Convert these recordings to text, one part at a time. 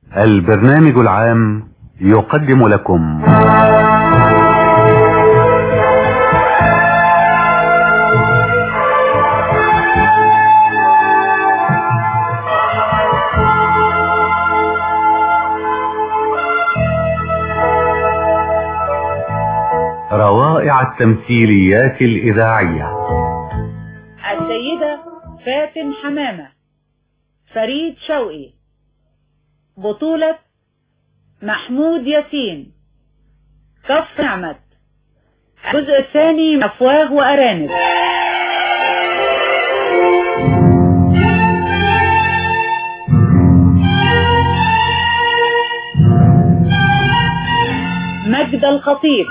البرنامج العام يقدم لكم روائع التمثيليات الإذاعية. السيدة فاتن حمامة، فريد شوقي. بطولة محمود ياسين، كف نعمت. الجزء الثاني أفواه وأرانب. مجد الخطيب،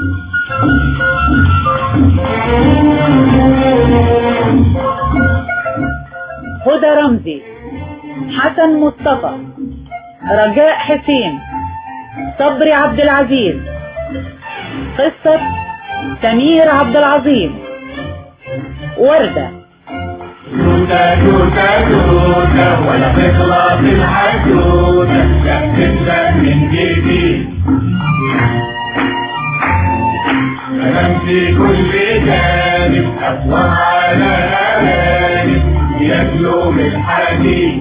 هدى رمزي، حسن مصطفى، رجاء حسين، صبري عبد العزيز. قصة سمير عبد العظيم. وردة. توتة توتة توتة ولا تخلص الحدوتة، لا تبدأ من جديد. أنا في كل جانب أفواه على أرانب ياكلوا من الحديد.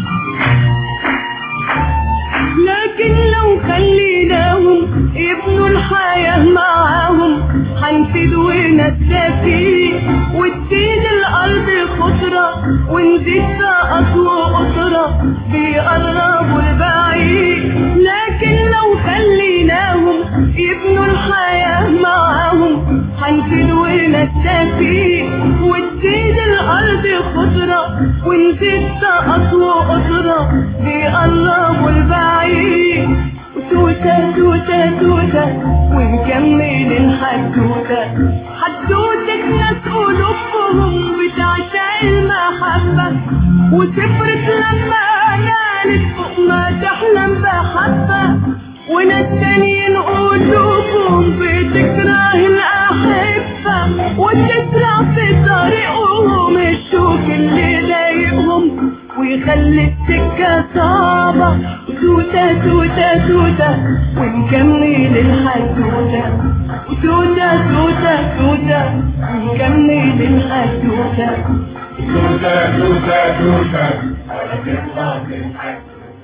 لكن لو خليناهم يبنوا الحياة معاهم هنفيد ونستفيد، وتزيد الأرض خضرة ونزيد سقط وقطرة بيقربوا البعيد. لكن لو خليناهم يبنوا الحياة معاهم هنفيد ونستفيد، وتزيد الأرض خضرة ونزيد سقط وقطرة بيقربوا البعيد. توتة توتة توتة ونكمل الحدوتة، حدوتة ناس قلوبهم بتعشق المحبة، وسفرت لما نالت فوق ما تحلم بحبة، وناس تانيين قلوبهم بتكره الأحبة، وتسرع في طريقهم الشوك اللي ضايقهم ويخلي السكة صعبة. توتة توتة توتة ونكمل الحدوتة، توتة توتة توتة ونكمل الحدوتة. توتة توتة توتة ولا تخلص الحدوتة.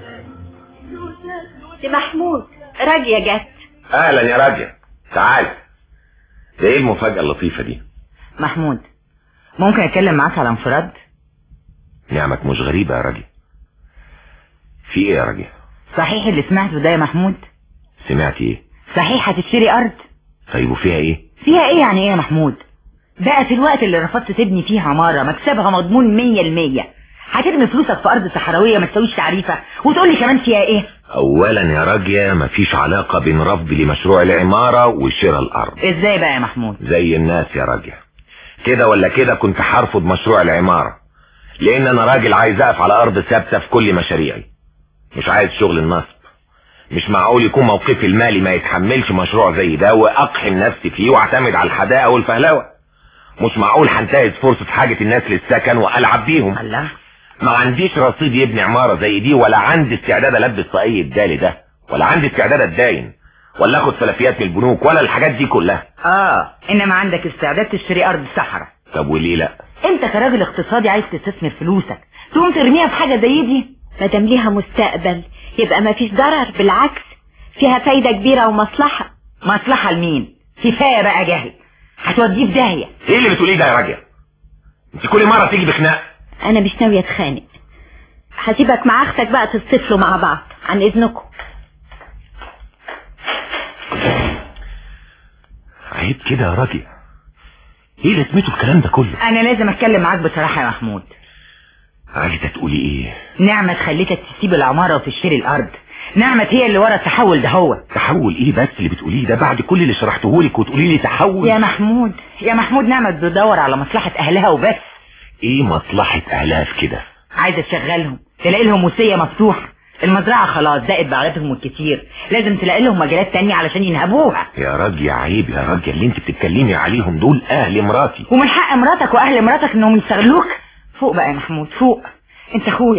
سي محمود، راجية جت. اهلا يا راجية، تعال. ده ايه المفاجأة اللطيفة دي؟ محمود، ممكن اتكلم معاك على انفراد؟ نعمك مش غريبة يا راجية. في ايه يا راجية؟ صحيح اللي سمعته ده يا محمود؟ سمعت ايه؟ صحيح هتشتري ارض؟ طيب وفيها ايه؟ فيها ايه يعني ايه يا محمود؟ بقى في الوقت اللي رفضت تبني فيه عمارة مكسبها مضمون 100%، هترمي فلوسك في ارض صحراوية ما تسويش تعريفة وتقول لي كمان فيها ايه؟ اولا يا راجية مفيش علاقة بين رفض لمشروع العمارة وشراء الارض. ازاي بقى يا محمود؟ زي الناس يا راجية، كده ولا كده كنت هرفض مشروع العمارة، لان انا راجل عايز اقف على ارض ثابتة في كل مشاريعي، مش عايز شغل النصب. مش معقول يكون موقفي المالي ما يتحملش مشروع زي ده واقحم نفسي فيه واعتمد على الحداقة والفهلوة. مش معقول هنتهز فرصة حاجة الناس للسكن والعب بيهم. الله، ما عنديش رصيد يبني عمارة زي دي، ولا عندي استعداد البس طاقية الدالي ده، ولا عندي استعداد اتداين، ولا اخد فلافيات من البنوك، ولا الحاجات دي كلها. انما عندك استعداد تشتري ارض صحراء. طب وليه لا؟ انت كراجل اقتصادي عايز تستثمر فلوسك تقوم ترميها في حاجة زي دي؟ مادام ليها مستقبل يبقى ما فيش ضرر، بالعكس فيها فايدة كبيرة ومصلحة. مصلحة لمين؟ كفاية بقى جهل، هتوديه في داهية. ايه اللي بتقوليه ده يا راجل؟ انت كل مرة تيجي بخناق. انا مش ناوية اتخانق، هسيبك مع اختك بقى تتصفلوا مع بعض، عن اذنكم. عيب كده يا راجل، ايه لازمته الكلام ده كله؟ انا لازم اتكلم معاك بصراحة يا محمود. عايزة تقولي ايه؟ نعمة خليتك تسيب العمارة وتشتري الارض. نعمة هي اللي ورا التحول ده. هو تحول ايه بس اللي بتقوليه ده بعد كل اللي شرحتهولك وتقولي لي تحول؟ يا محمود يا محمود، نعمة بتدور على مصلحة اهلها وبس. ايه مصلحة اهلها في كده؟ عايزة تشغلهم، تلاقي لهم وصية مفتوحة. المزرعة خلاص زائد بعدتهم الكتير، لازم تلاقي لهم مجالات تانية علشان ينهبوها. يا راجل عيب يا راجل، اللي انت بتتكلمي عليهم دول اهل مراتي، ومن حق مراتك واهل مراتك انهم يستغلوك. فوق بقى يا محمود، فوق. انت اخويا،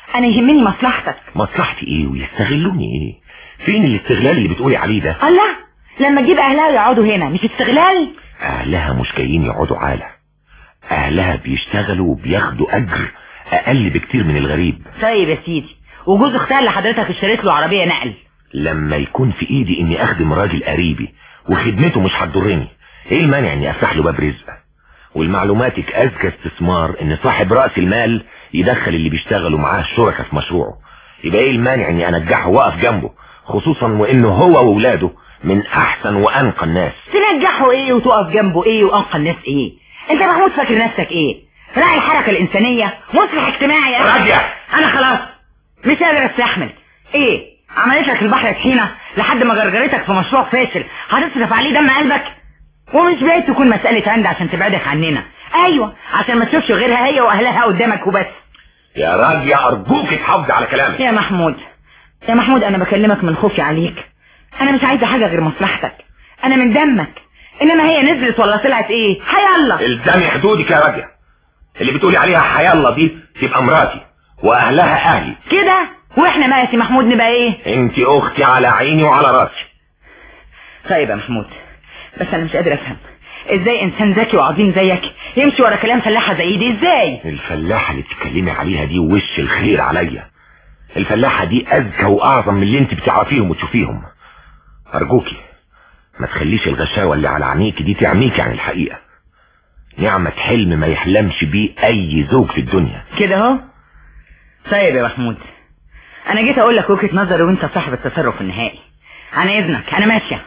انا يهمني مصلحتك. مصلحتي ايه ويستغلوني ايه؟ فين الاستغلال اللي بتقولي عليه ده؟ الله، لما تجيب اهلها يقعدوا هنا مش استغلال؟ اهلها مش جايين يقعدوا عالة، اهلها بيشتغلوا وبياخدوا اجر اقل بكتير من الغريب. طيب يا سيدي، وجوز اختها اللي حضرتك اشتريت له عربية نقل، لما يكون في ايدي اني اخدم راجل قريبي وخدمته مش هتضرني، ايه المانع اني افتح له باب رزق؟ والمعلوماتك اذكى استثمار ان صاحب رأس المال يدخل اللي بيشتغلوا معاه الشركة في مشروعه. يبقى ايه المانع اني انجحه واقف جنبه، خصوصا وانه هو واولاده من احسن وانقى الناس. تنجحه ايه وتقف جنبه ايه وانقى الناس ايه؟ انت محمود فاكر نفسك ايه؟ راعي الحركة الانسانية، مصلح اجتماعي يا راجع. انا خلاص مش قادر استحمل. ايه عملت لك البحر طحينة لحد ما جرجرتك في مشروع فاشل هتصرف عليه دم قلبك؟ ومش بعيد تكون مسألة عند عشان تبعدك عننا. ايوه عشان ما تشوفش غيرها هي واهلها قدامك وبس. يا راجل ارجوك تحافظي على كلامك. يا محمود انا بكلمك من خوفي عليك. انا مش عايزة حاجة غير مصلحتك، انا من دمك. انما هي نزلت ولا طلعت ايه حيالله. الزمي حدودك يا راجل. اللي بتقولي عليها حيالله دي تبقى مراتي واهلها اهلي كده، واحنا ما يا سي محمود نبقى ايه؟ انت اختي على عيني وعلى راسي. طيب يا محمود، بس انا مش قادر افهم ازاي انسان ذكي وعظيم زيك يمشي ورا كلام فلاحة زي دي. ازاي الفلاحة اللي بتتكلمي عليها دي وش الخير عليا؟ الفلاحة دي اذكى واعظم من اللي انت بتعرفيهم وتشوفيهم. ارجوكي ما تخليش الغشاوة اللي على عينيك دي تعميكي عن الحقيقة. نعمة حلم ما يحلمش بيه اي زوج في الدنيا. كده اهو. طيب يا محمود، انا جيت اقول لك وجهة نظري وانت صاحب التصرف النهائي. عن اذنك انا ماشية.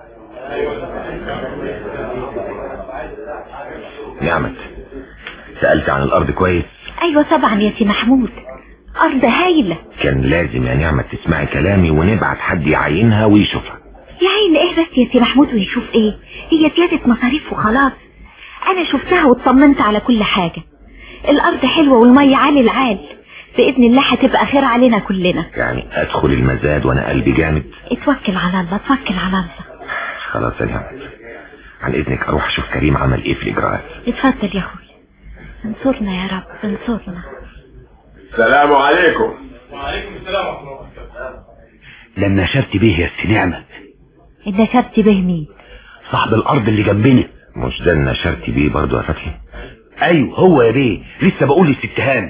نعمة، سألت عن الارض كويس؟ ايوه طبعا يا سي محمود، ارض هايلة. كان لازم يا نعمة تسمعي كلامي ونبعت حد يعينها ويشوفها. يعين ايه بس يا سي محمود ويشوف ايه؟ هي زيادة مصاريف وخلاص. انا شفتها واطمنت على كل حاجة. الارض حلوة والمية عالي العال، باذن الله هتبقى خير علينا كلنا. يعني ادخل المزاد وانا قلبي جامد؟ اتوكل على الله، اتوكل على الله. خلاص يا نعمة، عن اذنك اروح اشوف كريم عمل ايه في الاجراءات. اتفضل يا اخوي، انصرنا يا رب انصرنا. السلام عليكم. وعليكم السلام ورحمة الله. لما نشرت بيه يا سي نعمة. نشرت به مين؟ صاحب الارض اللي جنبنا. مش ده اللي نشرت بيه برضو يا فتحي؟ ايوه هو يا بيه، لسه بقول للست هانم.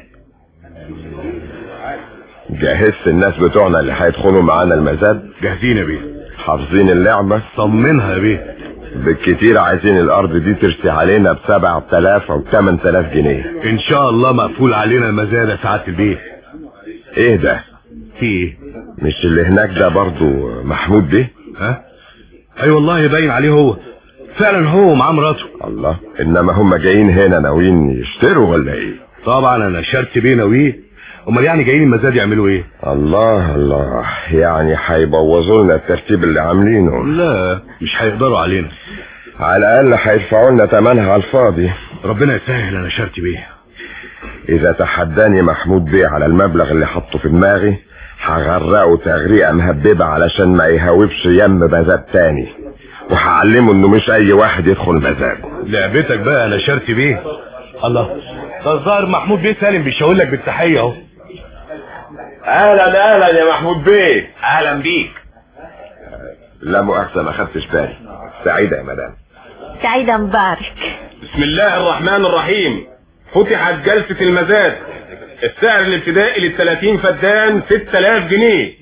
جهزت الناس بتوعنا اللي هيدخلوا معانا المزاد؟ جاهزين يا بيه. حافظين اللعبة؟ طمنها يا بيه. بالكتير عايزين الارض دي ترسي علينا ب7,000 او 8,000 جنيه. ان شاء الله مقفول علينا المزاد يا سعادة البيه. ايه ده؟ في ايه؟ مش اللي هناك ده برضو محمود بيه؟ ها؟ اي والله باين عليه هو فعلا، هو ومعاه مراته. الله، انما هم جايين هنا ناويين يشتروا ولا ايه؟ طبعا انا شرت بيه ناويه، امال يعني جايين المزاد يعملوا ايه؟ الله، يعني هيبوظوا لنا الترتيب اللي عاملينه. لا مش هيقدروا علينا، على الاقل هيدفعوا لنا ثمنها على الفاضي. ربنا يسهل. انا شرت بيه. اذا تحداني محمود بيه على المبلغ اللي حطه في دماغي هغرقه تغريقه مهببه علشان ما يهوبش يم مزاد تاني، وهعلمه انه مش اي واحد يدخل مزاد. لعبتك بقى. انا شرت بيه. الله، ده الظاهر محمود بيه سالم بيشاور لك بالتحيه اهو. اهلا يا محمود بيه. اهلا بيك. لا مؤاخذه ما خدتش بالي. سعيده يا مدام. سعيدة مبارك. بسم الله الرحمن الرحيم. فتحت جلسة المزاد. السعر الابتدائي لل30 فدان 6000 جنيه.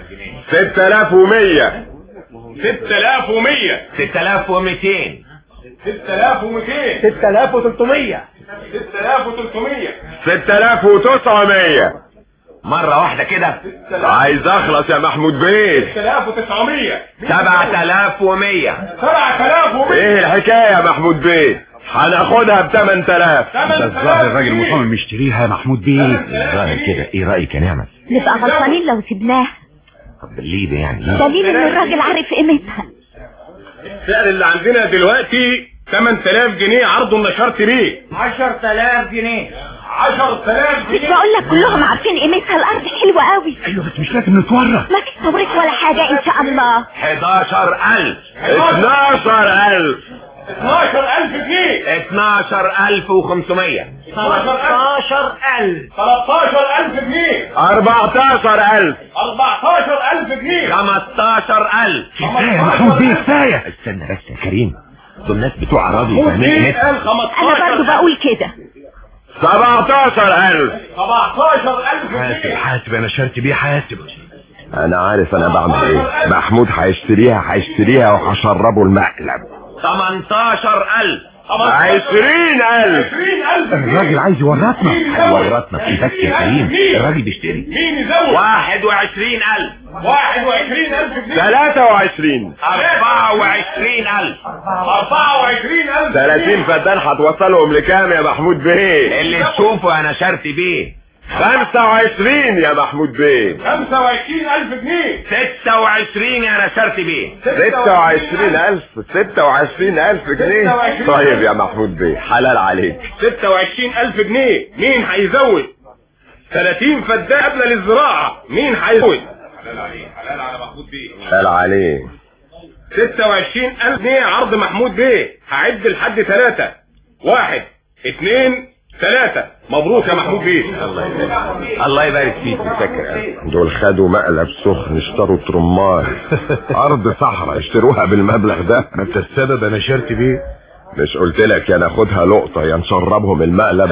6100. 6100. 6200. 6200. 6300. 6300. 6900. مرة واحدة كده. عايز اخلص يا محمود بيه. 6900. 7100. 7100. ايه الحكاية يا محمود بيه؟ هناخدها ب8000. ده الظاهر الراجل مصمم يشتريها يا محمود بيه. الظاهر كده. ايه رأيك يا نعمة؟ نبقى غلطانين لو سبناها. طب ليه ده يعني؟ دليل ان الراجل عارف قيمتها. السعر اللي عندنا دلوقتي 8000 جنيه عرض نشرت بيه. 10,000 جنيه. 10,000 مش جنيه. بقول لك كلهم عارفين قيمتها، الارض حلوة قوي. ايوه بس مش لازم نتورط. ما فيش توريث ولا حاجة ان شاء الله. 11000. 12,000. 12000 جنيه. 12500. 13000. 13000 جنيه. 14000. 14000 جنيه. 15000. كفايه يا محمود بيه كفايه. استنى بس يا كريم، دول ناس بتوع اراضي فاهمين نت. انا برضو بقول كده. 17000. 17000 حاسب جنيه. حاسب انا شرت بيه حاسب. انا عارف انا بعمل ايه. محمود هيشتريها وهشربه المقلب. 18000. 20000. الراجل عايز يورطنا. هيورطنا في بس يا كريم، الراجل بيشتري. مين يزود؟ 21000. 21000 جنيه. 23. 24000. 24000 30 فدان هتوصلهم لكام يا محمود بيه؟ اللي تشوفه انا شرت بيه. 25 يا محمود بيه. 25000 جنيه. 26 يا نشرت بيه. 26000. 26000 جنيه. طيب يا محمود بيه حلال عليك. 26000 جنيه. مين هيزود؟ 30 فدان قبل للزراعة. مين هيزود؟ حلال على محمود بيه. حلال عليه. 26000 جنيه عرض محمود بيه. هعد لحد 3. 1 2 3. مبروك يا محمود بيه. الله يبارك فيك. فاكر دول خدوا مقلب سخن اشتروا ترمار. ارض صحراء اشتروها بالمبلغ ده. ما انت السبب انا شرت بيه. مش قلت لك يا ناخدها لقطة يا نشربهم المقلب.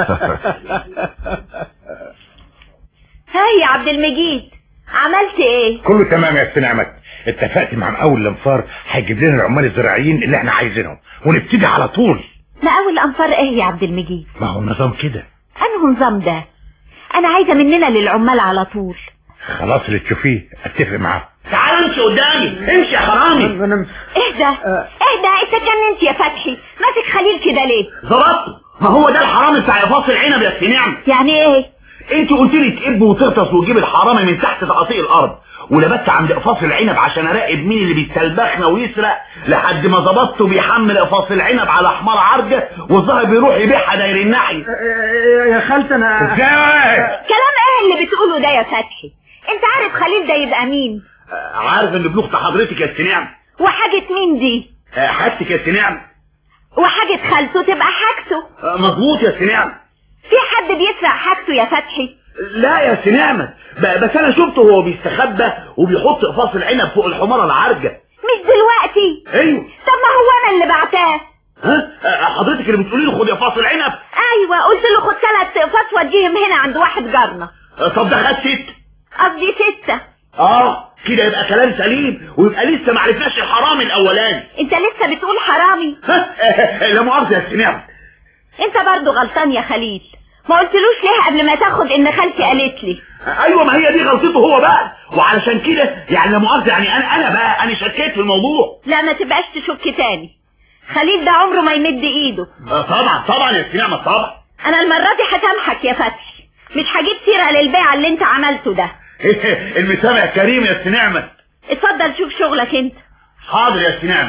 هاي يا عبد المجيد، عملت ايه؟ كله تمام يا ست نعمت. اتفقت مع مقاول الانفار هيجيب لنا العمال الزراعيين اللي احنا عايزينهم ونبتدي على طول. مقاول الانفار ايه يا عبد المجيد؟ ما هو النظام كده. انه نظام ده؟ انا عايزه مننا للعمال على طول. خلاص اللي تشوفيه اتفق معاه. تعال امشي قدامي، امشي يا حرامي. اهدى اهدى، انت اتجننت يا فتحي، ماسك خليل كده ليه؟ ظبطت. ما هو ده الحرامي بتاع يفاصل العنب يا ست نعمة. يعني ايه؟ انت قلت لي تقب وتغطس وتجيب الحرامي من تحت تعاطيق الارض، ولبست عند اقفاص العنب عشان اراقب مين اللي بيستلبخنا ويسرق، لحد ما ظبطته بيحمل اقفاص العنب على حمار عرجه والظاهر بيروح يبيعها داير الناحيه. يا خالتي انا كلام ايه اللي بتقوله ده يا فتحي؟ انت عارف خليل ده يبقى مين؟ عارف ان ابن اخت حضرتك يا ست نعمة. وحاجة مين دي؟ حاجتك يا ست نعمة. وحاجة خالته تبقى حاجته. مظبوط يا ست نعمة. في حد بيسرق حاجته يا فتحي؟ لا يا ست نعمة، بس انا شفته وهو بيستخبى وبيحط اقفاص العنب فوق الحمارة العرجة. مش دلوقتي؟ ايوه. طب ما هو انا اللي بعتاه. ها حضرتك اللي بتقولي له خد اقفاص العنب؟ ايوه، قلت له خد 3 اقفاص وديهم هنا عند واحد جارنا. طب ده خد 6. قصدي 6. كده يبقى كلام سليم، ويبقى لسه ما عرفناش الحرامي الاولاني. انت لسه بتقول حرامي؟ لا مؤاخذة يا ست نعمة. انت برضو غلطان يا خليل، ما قلتلوش ليه قبل ما تاخد ان خالتي قالت لي؟ ايوه، ما هي دي غلطته هو بقى، وعلشان كده يعني لا مؤاخذة، يعني انا شكيت في الموضوع. لا ما تبقاش تشك تاني، خليل ده عمره ما يمد ايده. طبعا يا ست نعمة طبعا. انا المرة دي هسامحك يا فتحي، مش هجيب سيرة للبيع اللي انت عملته ده. المسامح كريم يا ست نعمة. اتفضل شوف شغلك انت. حاضر يا ست نعمة.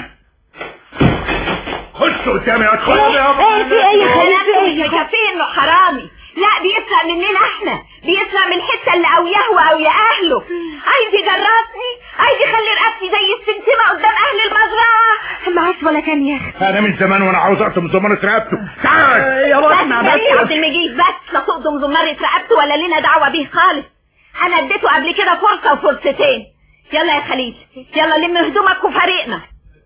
خش قدامي يا ادخل. ايه في ايه يا خليل؟ كفيه انه حرامي. لا بيسرق مننا احنا، بيسرق من الحته اللي قوياه وقوي اهله. عايز يجرسني، عايز يخلي رقبتي زي السمسمه قدام اهل المزرعه. معاش ولا كان يا اخي. انا من زمان وانا عاوز اقطم زمانة رقبته. تعال يا بطنا بس يا عبد المجيد، بس لا تقضم زمارة رقبته ولا لنا دعوه بيه خالص. انا اديته قبل كده فرصه وفرصتين. يلا يا خليل، يلا لم هدومك وفريقنا.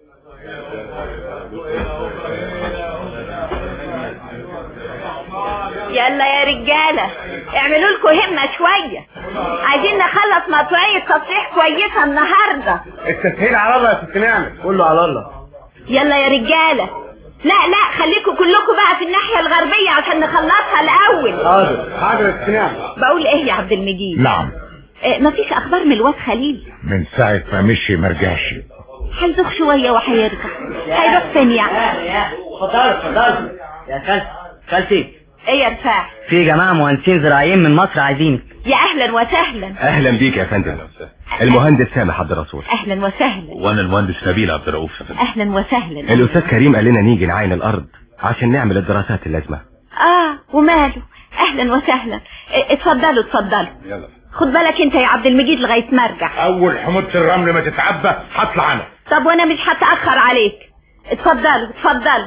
يلا يا رجالة، اعملوا لكم همة شوية، عايزين نخلص مطوعية تصريح كويسة النهاردة. التسهيل على الله يا ست نعمة، كله على الله. يلا يا رجالة. لا خليكم كلكم بقى في الناحية الغربية عشان نخلصها الأول. حاضر يا ست نعمة. بقول ايه يا عبد المجيد؟ نعم. مفيش أخبار من الواد خليل؟ من ساعة ما مشي مرجعش. هيدوخ شوية وهيرجع. هيروح فين يعني؟ اتفضل يا خالتي. ايه يا رفاع؟ في جماعة مهندسين زراعيين من مصر عايزينك. يا اهلا وسهلا. اهلا بيك يا فندم. المهندس سامح عبد الرسول. اهلا وسهلا. وانا المهندس نبيل عبد الرؤوف. اهلا وسهلا. الاستاذ كريم قال لنا نيجي نعاين الارض عشان نعمل الدراسات اللازمه. وماله، اهلا وسهلا. اتفضلوا. يلا. خد بالك انت يا عبد المجيد لغايه ما ارجع. اول حموضة الرمل ما تتعبى هطلع انا. طب وانا مش هتاخر عليك. اتفضلوا اتفضلوا.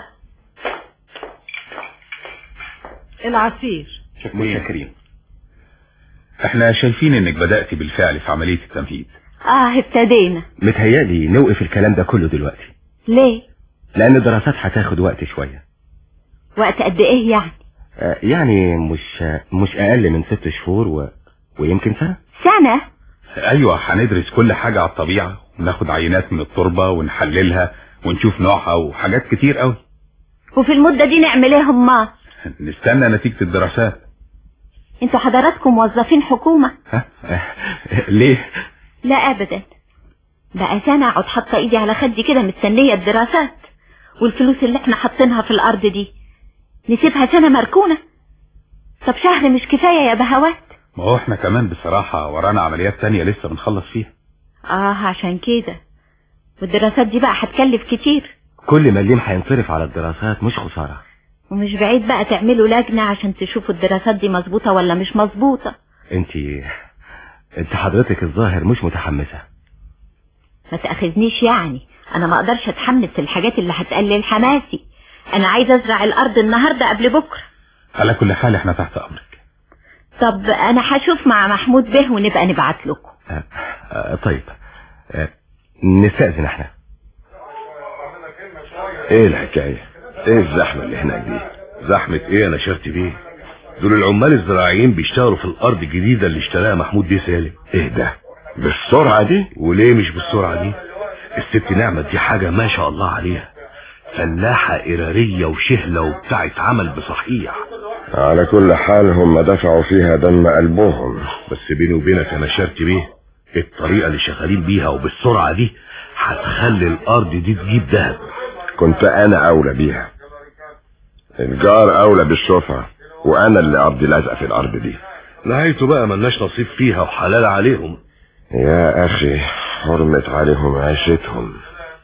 العصير. متشكرين. احنا شايفين انك بدأتي بالفعل في عملية التمهيد. ابتدينا. متهيألي نوقف الكلام ده كله دلوقتي. ليه؟ لأن الدراسات هتاخد وقت شوية. وقت قد ايه يعني؟ يعني مش أقل من 6 شهور ويمكن سنة. ايوه، هندرس كل حاجة على الطبيعة وناخد عينات من التربة ونحللها ونشوف نوعها وحاجات كتير قوي. وفي المدة دي نعمل ايه هما؟ نستنى نتيجة الدراسات. انتوا حضراتكم موظفين حكومة؟ ليه؟ لا ابدا، بقى سنة اقعد حاطة ايدي على خدي كده مستنية الدراسات، والفلوس اللي احنا حاطينها في الارض دي نسيبها سنة مركونة؟ طب شهر مش كفاية يا بهوات؟ ما هو احنا كمان بصراحة ورانا عمليات تانية لسه بنخلص فيها. عشان كده. والدراسات دي بقى هتكلف كتير. كل مليم هينصرف على الدراسات مش خسارة. ومش بعيد بقى تعملوا لجنة عشان تشوفوا الدراسات دي مظبوطة ولا مش مظبوطة. انت حضرتك الظاهر مش متحمسة. ما تأخذنيش يعني، انا ما اقدرش اتحمس الحاجات اللي هتقلل حماسي. انا عايزة ازرع الارض النهاردة قبل بكرة. على كل حال احنا تحت امرك. طب انا هشوف مع محمود به ونبقى نبعت لكم. طيب، نستأذن احنا. ايه الحكاية؟ ايه الزحمة اللي هناك دي؟ زحمة ايه انا شرت بيه؟ دول العمال الزراعيين بيشتغلوا في الارض الجديدة اللي اشتراها محمود بيه سالم. ايه ده؟ بالسرعة دي؟ وليه مش بالسرعة دي؟ الست نعمة دي حاجة ما شاء الله عليها، فلاحة قرارية وشهلة وبتاعت عمل بصحيح. على كل حال هم دفعوا فيها دم قلبهم. بس بيني وبينك انا شرت بيه، الطريقة اللي شغالين بيها وبالسرعة دي هتخلي الارض دي تجيب دهب. كنت انا اولى بيها، الجار اولى بالشفعة، وانا اللي ارضي لازقة في الارض دي. نهايته بقى ملناش نصيب فيها وحلال عليهم. يا اخي حرمت عليهم عيشتهم.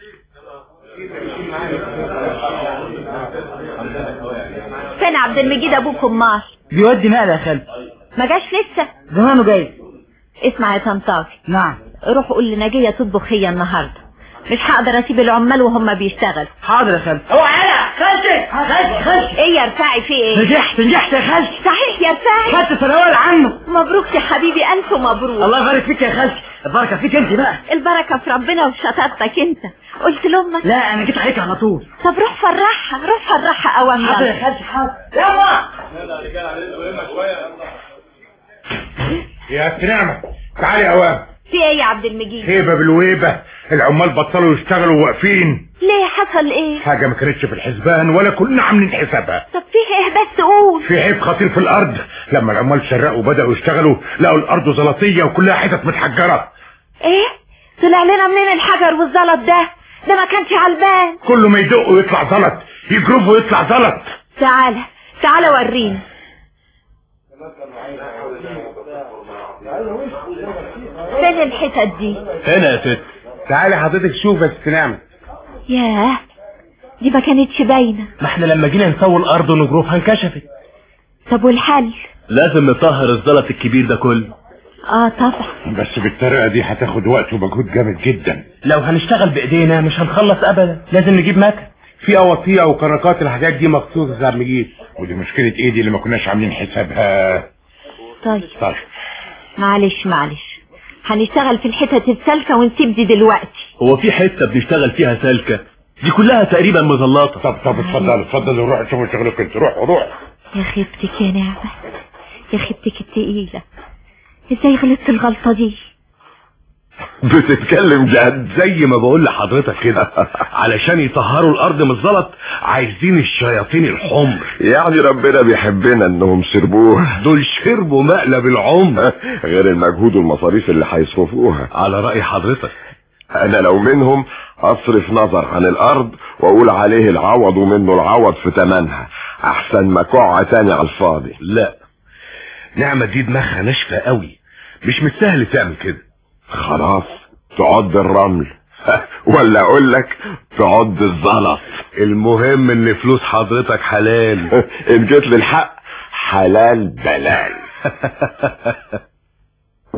فين عبد المجيد ابوك امال؟ بيودي نقل يا خالد. ما جاش لسه؟ زمانه جاي. اسمع يا طنطاوي. نعم. روح قول لنجية تطبخ هي النهارده، مش هقدر اسيب العمال وهم بيشتغلوا. حاضر يا خالد. اوعى يا خالتي. ايه يا رفاعي في ايه؟ نجحت يا خالتي. صحيح يا رفاعي؟ خدت ثانوية عنه. مبروك يا حبيبي، الف مبروك. الله يبارك فيك يا خالتي. البركة فيك انت بقى. البركة في ربنا وفي شطارتك انت. قلت لامك؟ لا انا جيت عليك على طول. طب روح فرحها اوام. حاضر يا خالتي حاضر. يلا يا نعمة تعالي يا اوام. في ايه يا عبد المجيد؟ هيبة بالويبة، العمال بطلوا يشتغلوا واقفين. ليه حصل ايه؟ حاجة ما كانتش في الحسبان ولا كنا عاملين حسابها. طب فيه ايه بس قول. في عيب خطير في الارض، لما العمال شرقوا وبدأوا يشتغلوا لقوا الارض زلطية وكلها حتت متحجرة. ايه؟ طلع لنا منين الحجر والزلط ده؟ ده ما كانش علبان. كل ما يدقوا يطلع زلط، يجربوا يطلع زلط. تعالى وريني. فين الحتت دي؟ هنا يا ست. تعالي حضرتك شوف يا ست نعمة. ياه، دي ما كانتش باينه. ما احنا لما جينا نسوي الارض ونجروفها انكشفت. طب والحل؟ لازم نطهر الزلط الكبير ده كله. طبعا. بس بالطريقة دي هتاخد وقت ومجهود جامد جدا. لو هنشتغل بايدينا مش هنخلص ابدا، لازم نجيب مكن. في قواطيع وكركات الحاجات دي مخصوص يا عم مجيد. ودي مشكلة ايه دي اللي ما كناش عاملين حسابها. طيب معلش هنشتغل في الحتت السالكة ونسيب دي دلوقتي. هو في حتة بنشتغل فيها سالكة؟ دي كلها تقريبا مظلاتة. طب اتفضلوا روحوا شوفوا شغلكم انتوا. روحوا. يا خيبتك يا نعمة، يا خيبتك التقيلة، ازاي غلطت الغلطة دي؟ بتتكلم جد؟ زي ما بقول لحضرتك كده، علشان يطهروا الارض من الزلط عايزين الشياطين الحمر. يعني ربنا بيحبنا انهم شربوه. دول شربوا مقلب العمر. غير المجهود والمصاريف اللي هيصرفوها. على رأي حضرتك انا لو منهم اصرف نظر عن الارض واقول عليه العوض ومنه العوض في تمنها، احسن ما كوع تاني على الفاضي. لا، نعمة دي دماغها ناشفة قوي، مش مستاهل تعمل كده. خلاص تعد الرمل ولا اقول لك تعد الزلط. المهم ان فلوس حضرتك حلال. ان جيت للحق حلال بلال.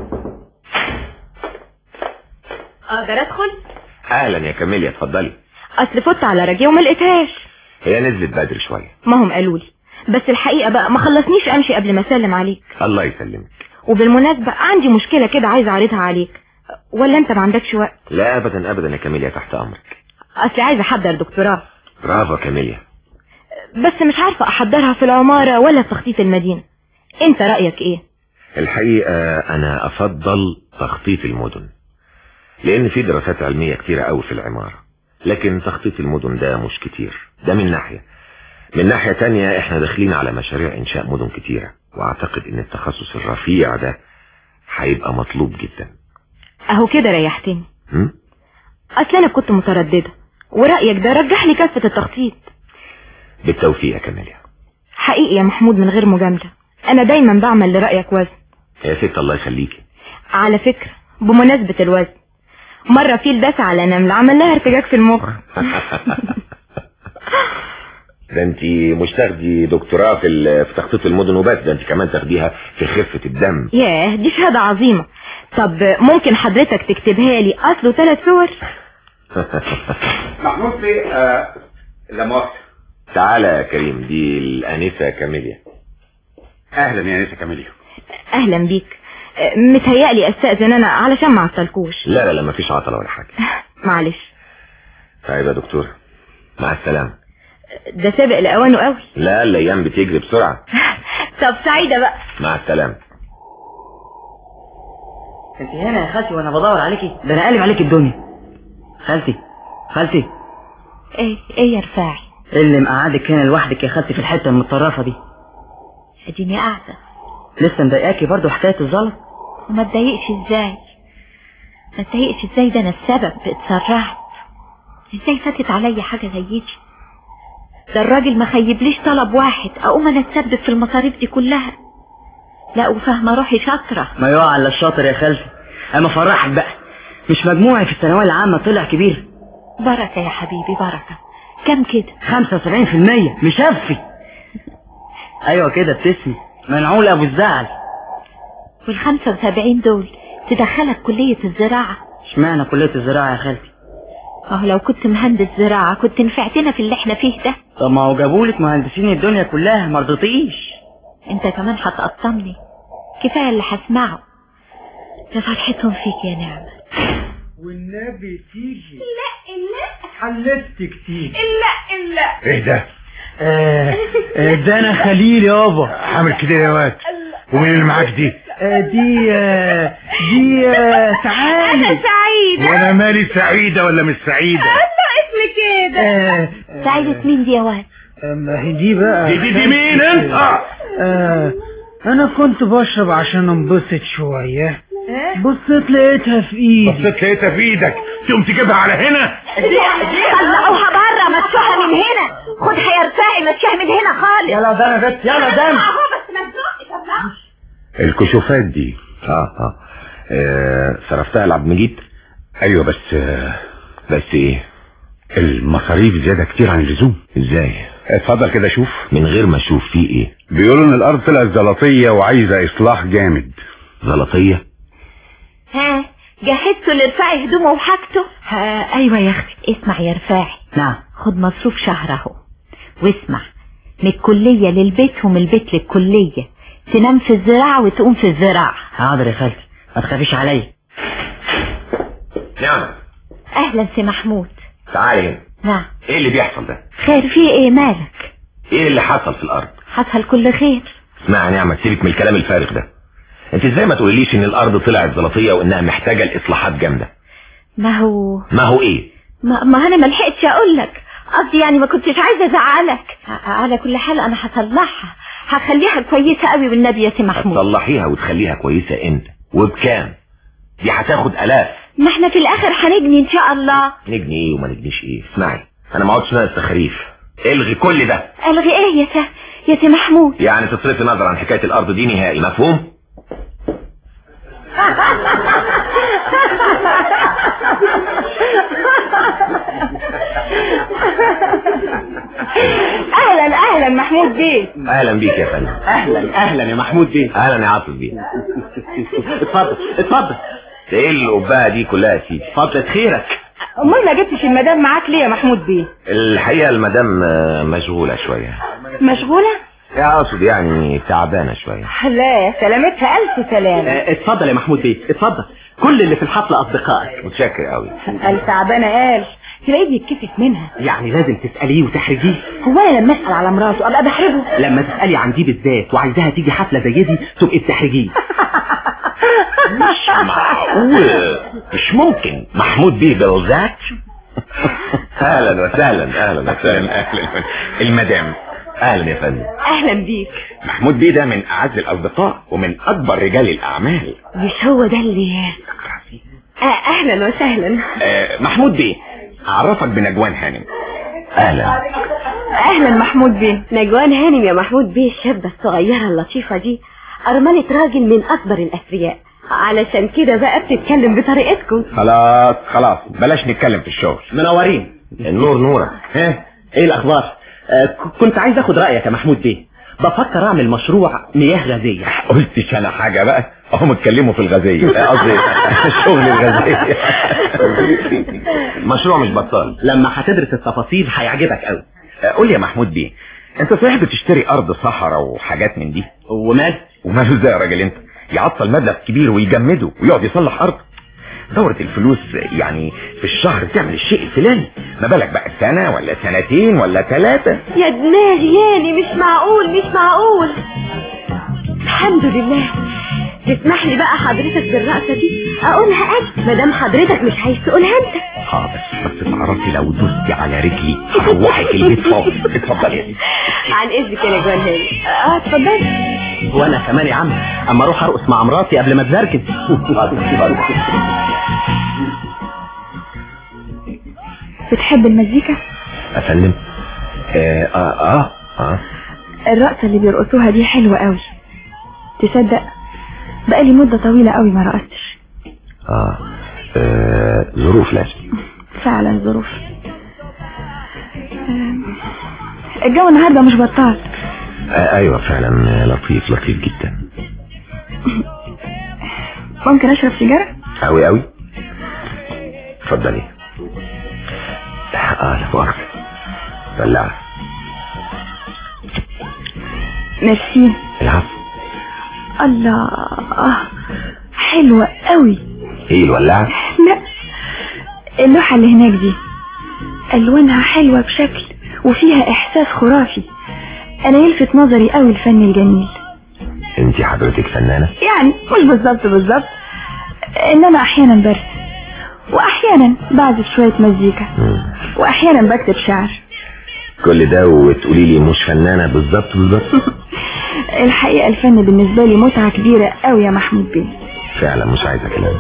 اقدر ادخل؟ اهلا يا كاميليا، اتفضلي. اصل فت على رجيه وما لقيتهاش. هي نزلت بدري شوية. ما هم قالوا لي، بس الحقيقة بقى ما خلصنيش امشي قبل ما اسلم عليك. الله يسلمك. وبالمناسبة عندي مشكلة كده عايزة اعرضها عليك، ولا انت ما عندكش وقت؟ لا ابدا ابدا يا كاميليا، تحت امرك. اصل عايزة احضر دكتوراه. برافو كاميليا. بس مش عارفة احضرها في العمارة ولا في تخطيط المدينة. انت رأيك ايه؟ الحقيقة انا افضل تخطيط المدن، لان في دراسات علمية كتيرة قوي في العمارة، لكن تخطيط المدن ده مش كتير. ده من ناحية. من ناحية تانية احنا داخلين على مشاريع انشاء مدن كتيرة، واعتقد ان التخصص الرفيع ده هيبقى مطلوب جدا. اهو كده ريحتني. اصل انا كنت مترددة، ورأيك ده رجح لي كافة التخطيط. بالتوفيق يا كاميليا. حقيقي يا محمود من غير مجاملة، انا دايما بعمل لرأيك وزن. يا ست الله يخليكي. على فكرة بمناسبة الوزن، مرة فيل داس على نملة عمل لها ارتجاج في المخ. ده انت مش تاخدي دكتوراه في تخطيط المدن وبس، ده انت كمان تاخديها في خفة الدم. ياه دي شهادة عظيمة. طب ممكن حضرتك تكتبها لي اصله 3 صور؟ محمود في لا مؤاخذة. تعالى يا كريم، دي الانسة كاميليا. اهلا يا انسة كاميليا. اهلا بيك. متهيألي استأذن انا علشان ما عطلكوش. لا لا مفيش عطلة ولا حاجة. معلش. طيب يا دكتور، مع السلامة. ده سابق لأوانه قوي. لا الايام بتجري بسرعة. طب سعيدة بقى. مع السلامة. انت هنا يا خالتي وانا بدور عليكي، ده انا قالب عليك الدنيا. خالتي ايه يا رفاعي؟ اللي مقعدك هنا لوحدك يا خالتي في الحتة المتطرفة دي؟ اديني قاعدة. لسه مضايقاكي برضو حكاية الزلط؟ وما تضايقش ازاي؟ ده انا السبب. اتسرعت ازاي؟ فاتت عليا حاجة زي دي؟ ده الراجل ما خيبليش طلب واحد اقوم انا اتسبب في المصاريف دي كلها. لا وفاهمة روحي شاطرة. ما يقع على الشاطر يا خالتي. اما فرحك بقى، مش مجموعي في الثانوية العامة طلع كبير؟ بركة يا حبيبي بركة. كم كده؟ 75%. مشفي. ايوه كده بتسمي منعول ابو الزعل. وال75 دول تدخلك كلية الزراعة؟ اشمعنى كلية الزراعة يا خالتي؟ لو كنت مهندس زراعة كنت نفعتنا في اللي احنا فيه ده. طب ما هو جابولك مهندسين الدنيا كلها مرضتيش. انت كمان هتقطمني. كفاية اللي هسمعه. ده فرحتهم فيك يا نعمة. والنبي تيجي. لا حلفت كتير. لا ايه ده؟ ده انا خليل يابا. عامل كده يا واد. ومين اللي معاك دي؟ دي تعالي. انا سعيدة. وانا مالي سعيدة ولا مش سعيدة؟ اسمي كده. سعيدة مين دي يا واد؟ ما هي دي بقى. دي مين انت؟ انا كنت بشرب عشان انبسط شوية. بصيت لقيتها في ايدك. تقوم تجيبها على هنا؟ طلعوها بره، مشوها من هنا. خدها يا رفاعي، مشيها من هنا خالص. يلا دم يا بنت، يلا دم. الكشوفات دي صرفتها لعبد المجيد؟ ايوه بس ايه؟ المصاريف زيادة كتير عن اللزوم. ازاي؟ اتفضل كده شوف. من غير ما اشوف فيه ايه؟ بيقولوا ان الارض طلعت زلطية وعايزة اصلاح جامد. زلطية؟ ها جهزتوا لرفاعي هدومه وحاجته؟ ايوه يا اختي. اسمع يا رفاعي. نعم. خد مصروف شهر اهو، واسمع، من الكلية للبيت ومن البيت للكلية. تنام في الزراعة وتقوم في الزراعة. حاضر يا خالتي، ما تخافيش عليا. نعم. اهلا سي محمود. تعالي هنا. نعم. ايه اللي بيحصل ده؟ خير في ايه؟ مالك؟ ايه اللي حصل في الارض؟ حصل كل خير. اسمع يا نعمة، سيبك من الكلام الفارغ ده. انت ازاي ما تقوليليش ان الارض طلعت زلطية وانها محتاجة لاصلاحات جامدة؟ ما هو ايه؟ ما انا ما لحقتش اقول لك. قصدي يعني ما كنتش عايزه ازعلك. على كل حال انا هصلحها، هخليها كويسه قوي والنبي يا سي محمود. هتصلحيها وتخليها كويسه امتى وبكام؟ دي هتاخد الاف. ما احنا في الاخر هنجني ان شاء الله. نجني ايه وما نجنيش ايه؟ اسمعي، انا ما اقعدش ناقص تخريف. الغي كل ده. الغي ايه يا سي محمود؟ يعني تصرفي نظر عن حكايه الارض دي نهائي، مفهوم؟ اهلا محمود بيه. اهلا بيك يا فندم. اهلا يا محمود بيه. اهلا يا عاطف بيه. اتفضل. ايه القبعه دي كلها يا سيدي؟ فضلة خيرك. امال ما جبتش المدام معاك ليه يا محمود بيه؟ الحقيقة المدام مشغولة شوية. مشغولة؟ اقصد يعني تعبانة شوية. لا سلامتها الف سلامة. اتفضل يا محمود بيه اتفضل، كل اللي في الحفلة اصدقائك. متشكر قوي. قال تعبانة قال تلاقيه بيتكسف منها. يعني لازم تسأليه وتحرجيه؟ هو انا لما اسأل على مراته ابقى بحرجه؟ لما تسألي عن دي بالذات وعايزاها تيجي حفلة زي دي تبقي بتحرجيه. مش معقول، مش ممكن. محمود بيه بالذات. اهلا وسهلا. اهلا وسهلا. المدام اهلا يا فندم. اهلا بيك. محمود بيه ده من اعز الاصدقاء ومن اكبر رجال الاعمال. مش هو ده اللي اهلا وسهلا. محمود بيه اعرفك بنجوان هانم. اهلا. اهلا محمود بيه. نجوان هانم يا محمود بيه، الشابة الصغيرة اللطيفة دي ارملة راجل من اكبر الاثرياء، علشان كده بقى بتتكلم بطريقتكم. خلاص بلاش نتكلم في الشغل. منورين. النور نورك. ها ايه الاخبار؟ كنت عايز اخد رايك يا محمود بيه، بفكر اعمل مشروع مياه غازيه. قلتش انا حاجه بقى؟ هم اتكلموا في الغازيه، قصدي شغل الغازيه. مشروع مش بطال. لما هتدرس التفاصيل هيعجبك قوي. قول لي يا محمود بيه، انت صحيح بتشتري ارض صحراء وحاجات من دي؟ وماله ازاي يا راجل انت؟ يعطل مبلغ كبير ويجمده ويقعد يصلح ارض. دورة الفلوس يعني في الشهر تعمل الشيء الفلاني، ما بالك بقى سنة ولا سنتين ولا 3؟ يا دماغي يعني مش معقول. الحمد لله. تسمح لي بقى حضرتك بالرقصة دي اقولها انا مادام حضرتك مش عايز تقولها انت. بس تعرفي لو دوستي على رجلي هروحك البيت فاضي. اتفضل يا سيدي. عن اذنك يا نجوان هاني. اتفضل. وانا كمان يا عم اما اروح ارقص مع مراتي قبل ما تزركن. بتحب المزيكا؟ افندم. الرقصة اللي بيرقصوها دي حلوة قوي. تصدق بقالي مدة طويلة قوي ما رقصتش. ظروف لازم. فعلا ظروف. الجو النهاردة مش بطال. ايوه فعلا لطيف جدا. ممكن اشرب سيجارة؟ قوي. اتفضلي. لا مؤاخذة. بلعها. ميرسي. العفو. الله حلوة قوي. ايه الولاعة؟ لا اللوحة اللي هناك دي الوانها حلوة بشكل وفيها احساس خرافي. انا يلفت نظري قوي الفن الجميل. انتي حضرتك فنانة؟ يعني مش بالظبط انما احيانا برسم واحيانا بعزف شوية مزيكا واحيانا بكتب شعر. كل ده وتقولي لي مش فنانة بالظبط؟ الحقيقة الفن بالنسبة لي متعة كبيرة قوي يا محمود بيه. فعلا مش عايزة كلام.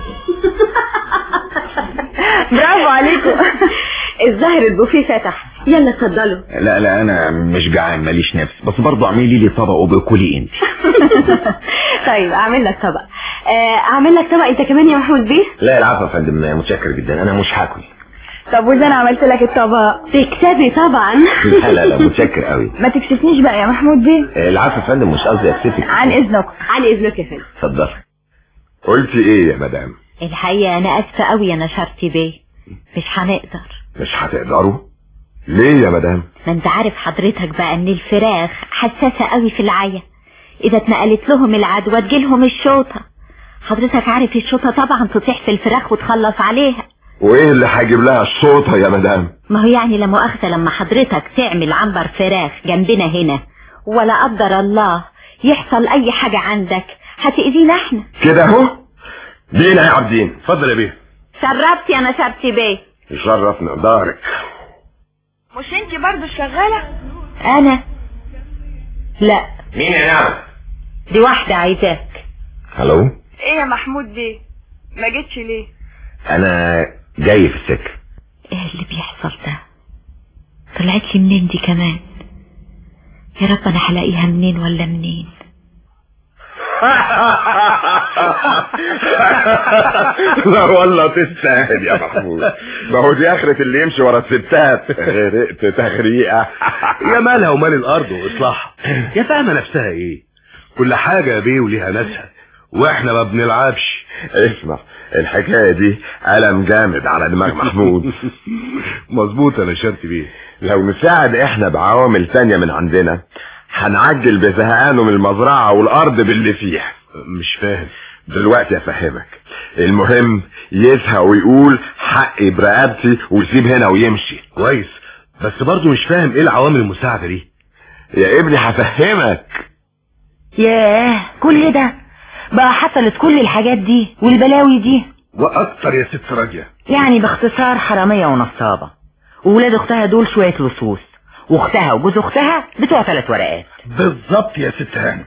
برافو عليكم. الظاهر البوفيه فتح، يلا اتفضلوا. لا انا مش جعان ماليش نفس، بس برضو اعملي لي طبق وبكلي انت. طيب اعمل لك طبق. انت كمان يا محمود بيه؟ لا العفو يا فندم، متشكر جدا، انا مش هاكل. طب واذا انا عملت لك الطبق تكسبي طبعا. لا متشكر قوي. ما تكسفنيش بقى يا محمود بيه. العفو يا فندم، مش قصدي اكسفك. عن اذنك يا فندم. اتفضل. قلتي ايه يا مدام؟ الحقيقة انا اسفة قوي يا نشرتي بيه، مش هتقدروا؟ ليه يا مدام؟ ما انت عارف حضرتك بقى ان الفراخ حساسة قوي في العيا، اذا اتنقلت لهم العدوى تجيلهم الشوطة. حضرتك عارف الشوطة طبعا تطيح في الفراخ وتخلص عليها. وايه اللي هجيب لها الشوطة يا مدام؟ ما هو يعني لا مؤاخذة لما حضرتك تعمل عنبر فراخ جنبنا هنا ولا قدر الله يحصل اي حاجة عندك هتأذينا احنا كده اهو. بينا يا عابدين. اتفضل يا بيه. شربت يا نشرتي بيه. يشرف مقدارك. مش انتي برضو شغالة؟ انا لا. مين يا نعم؟ دي واحدة عايزاك. هلو. ايه يا محمود بيه ما جيتش ليه؟ انا جاي في السكة. ايه اللي بيحصل ده؟ طلعت لي منين دي كمان؟ يا رب انا هلاقيها منين ولا منين؟ لا والله تستاهل يا محمود. ما هو دي اخرة اللي يمشي ورا الستات. غرقت تغريقة. يا مالها ومال الارض واصلاحها، يا فاهمة نفسها ايه؟ كل حاجة يا بيه وليها ناسها، واحنا ما بنلعبش. اسمع، الحكاية دي قلم جامد على دماغ محمود. مظبوط يا نشرت بيه. لو نساعد احنا بعوامل تانية من عندنا هنعجل بزهقانه من المزرعة والارض باللي فيها. مش فاهم. دلوقتي افهمك. المهم يزهق ويقول حقي برقبتي ويسيب هنا ويمشي. كويس، بس برضو مش فاهم ايه العوامل المساعدة دي. يا ابني هفهمك. ياه، كل ده بقى حصلت كل الحاجات دي والبلاوي دي واكتر يا ست راجية. يعني باختصار حرامية ونصابة، وولاد اختها دول شوية لصوص، واختها وجوز اختها بتوع 3 ورقات. بالظبط يا ست هانم.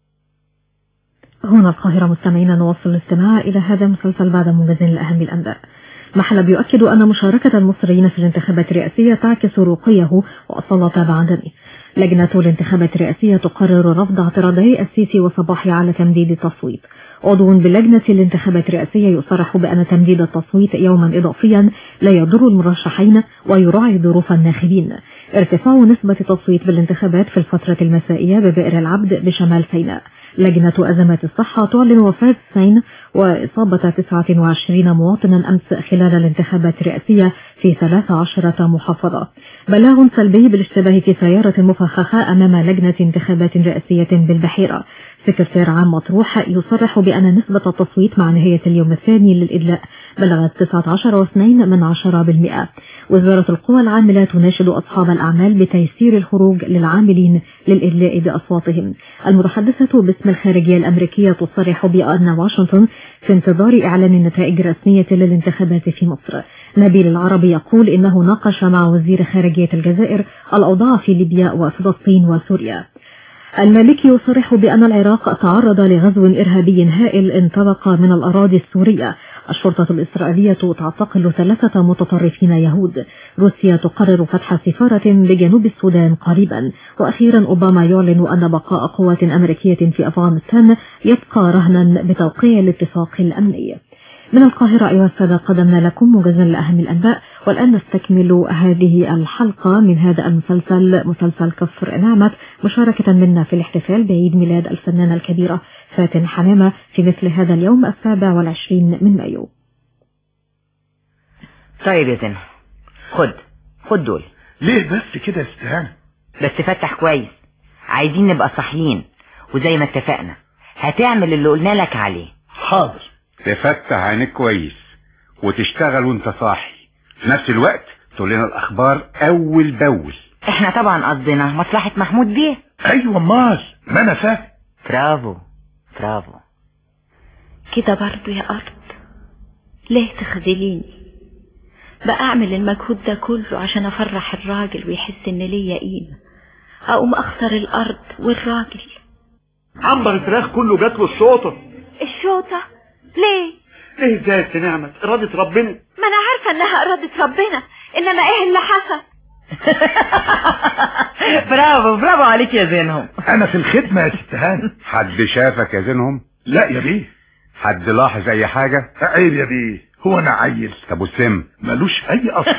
هنا القاهرة مستمعين، نواصل الاستماع إلى هذا المسلسل بعد موجز لأهم الأنباء. محلب يؤكد أن مشاركة المصريين في الانتخابات الرئاسية تعكس رقيه وأصالة معدنه. لجنة الانتخابات الرئاسية تقرر رفض اعتراضي السيسي وصباحي على تمديد التصويت. عضو بلجنة الانتخابات الرئاسية يصرح بأن تمديد التصويت يوما إضافيا لا يضر المرشحين ويراعي ظروف الناخبين. ارتفاع نسبة التصويت بالانتخابات في الفترة المسائية ببئر العبد بشمال سيناء. لجنة أزمات الصحة تعلن وفاة 90 وإصابة 29 مواطنا أمس خلال الانتخابات الرئاسية في 13 محافظة. بلاغ سلبي بالاشتباه في سيارة مفخخة أمام لجنة انتخابات رئاسية بالبحيرة. سكرتير عام مطروح يصرح بأن نسبة التصويت مع نهاية اليوم الثاني للإدلاء بلغت 19.2%. وزارة القوى العاملة تناشد أصحاب الأعمال بتيسير الخروج للعاملين للإدلاء بأصواتهم. المتحدثة باسم الخارجية الأمريكية تصرح بأن واشنطن في انتظار إعلان النتائج الرسمية للانتخابات في مصر. نبيل العربي يقول إنه ناقش مع وزير خارجية الجزائر الأوضاع في ليبيا وفلسطين وسوريا. المالكي يصرح بأن العراق تعرض لغزو إرهابي هائل انطلق من الأراضي السورية. الشرطة الإسرائيلية تعتقل 3 متطرفين يهود. روسيا تقرر فتح سفارة بجنوب السودان قريبا. وأخيرا أوباما يعلن أن بقاء قوات أمريكية في أفغانستان يبقى رهنا بتوقيع الاتفاق الأمني. من القاهرة أيها السادة قدمنا لكم موجزا لأهم الأنباء، والآن نستكمل هذه الحلقة من هذا المسلسل، مسلسل كفر نعمة، مشاركة منا في الاحتفال بعيد ميلاد الفنانة الكبيرة فاتن حمامة في مثل هذا اليوم 27 من مايو. طيب يا زين، خد دول. ليه بس كده يا استهانة؟ بس فتح كويس، عايزين نبقى صحيين، وزي ما اتفقنا هتعمل اللي قلنا لك عليه. حاضر. تفتح عينيك كويس وتشتغل وانت صاحي، في نفس الوقت تقول لنا الاخبار اول باول. احنا طبعا قصدنا مصلحة محمود بيه. ايوه مال، ما انا فاهم. برافو. كده برضو يا أرض، ليه تخذليني؟ بقى أعمل المجهود ده كله عشان أفرح الراجل ويحس إن ليا قيمة، أقوم أخسر الأرض والراجل. عنبر الفراخ كله جات له الشوطة. الشوطة؟ ليه ازاي يا نعمة؟ إرادة ربنا. ما أنا عارفة إنها إرادة ربنا، إنما إيه اللي حصل؟ برافو عليك يا زينهم. انا في الخدمة يا ست هانم. حد شافك يا زينهم؟ لا يا بيه. حد لاحظ اي حاجة؟ عيب يا بيه، هو انا عيل؟ طب والسم ملوش اي اصل.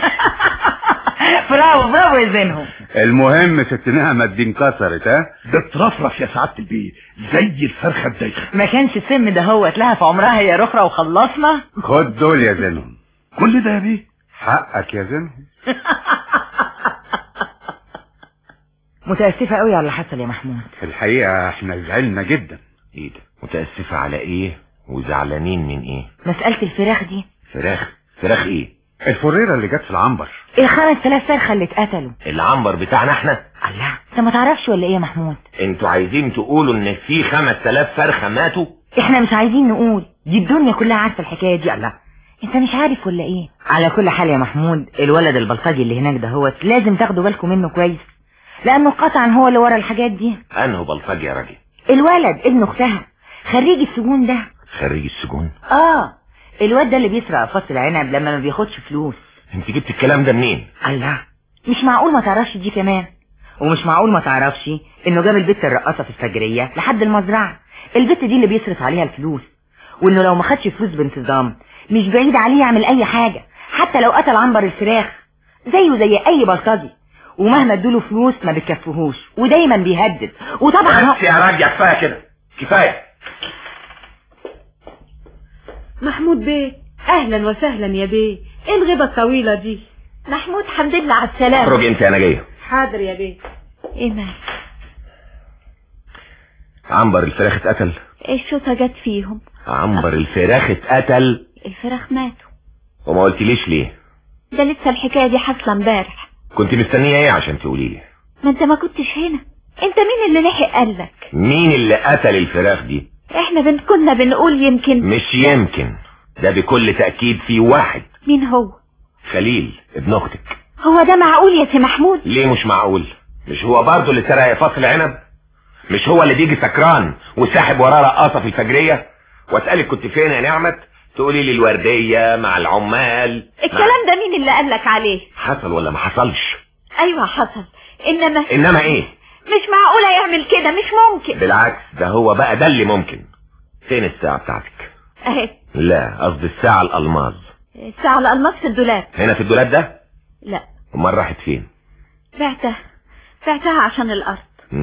برافو يا زينهم. المهم ست نعمة دي انكسرت، ها؟ بترفرف يا سعادة البيه زي الفرخة الدايخة. ما كانش السم ده هو اتلهى في عمرها يا رخرة وخلصنا. خد دول يا زينهم. كل ده يا بيه؟ حقك يا زينهم. متأسفة قوي على اللي حصل يا محمود. في الحقيقة احنا زعلنا جدا. ايه ده؟ متأسفة على ايه وزعلانين من ايه؟ مسألة الفراخ دي. فراخ ايه؟ الفريرة اللي جت في العنبر. 5000 فرخة اللي اتقتلوا. العنبر بتاعنا احنا؟ الله، انت ما تعرفش ولا ايه يا محمود؟ انتوا عايزين تقولوا ان في 5000 فرخة ماتوا؟ احنا مش عايزين نقول، دي الدنيا كلها عارفة الحكاية دي. الله، انت مش عارف ولا ايه؟ على كل حال يا محمود، الولد البلطجي اللي هناك ده لازم تاخدوا بالكم منه كويس، لانه قطعا هو اللي ورا الحاجات دي. انه بلطجي يا راجل؟ الولد ابن اختها، خريج السجون ده. خريج السجون؟ الواد ده اللي بيسرق فص العنب لما ما بياخدش فلوس. انت جبت الكلام ده منين؟ الله، مش معقول ما تعرفش دي كمان، ومش معقول ما تعرفش انه جاب البت الرقاصة في الفجرية لحد المزرعة، البت دي اللي بيصرف عليها الفلوس، وانه لو ما خدش فلوس بانتظام مش بعيد عليه يعمل اي حاجة، حتى لو قتل عنبر الفراخ زيه زي اي بلطجي، ومهما ادوله فلوس ما بتكفيهوش، ودايما بيهدد. وطبعا بس يا راجل كفايه كده، كفايه. محمود بيه، اهلا وسهلا يا بيه. ايه الغيبة الطويلة دي؟ محمود حمد لله على السلامة. اخرج انت، انا جايه. حاضر يا بيه. ايه مال؟ عنبر الفراخ اتقتل. الشوطة جت فيهم. عنبر الفراخ اتقتل؟ الفراخ ماتوا. وما قلتليش ليه؟ ده لسه الحكاية دي حاصلة امبارح. كنت مستنيه ايه عشان تقولي لي؟ ما انت ما كنتش هنا. انت مين اللي لحق قالك؟ مين اللي قتل الفراخ دي؟ احنا كنا بنقول يمكن. مش يمكن، ده بكل تأكيد في واحد. مين هو؟ خليل ابن اختك. هو ده معقول يا سي محمود؟ ليه مش معقول؟ مش هو برضه اللي سرق فصل عنب؟ مش هو اللي بيجي سكران وساحب وراه رقاصه في الفجريه؟ واسالك كنت فين يا نعمت تقولي لي الورديه مع العمال. الكلام ده مين اللي قالك عليه؟ حصل ولا ما حصلش؟ ايوه حصل. انما ايه؟ مش معقوله يعمل كده، مش ممكن. بالعكس، ده هو بقى ده اللي ممكن. فين الساعه بتاعتك؟ اهي. لا، قصدي الساعه الالماظ. الساعه الالماظ في الدولاب. هنا في الدولاب ده؟ لا. امال راحت فين؟ بعتها عشان الارض.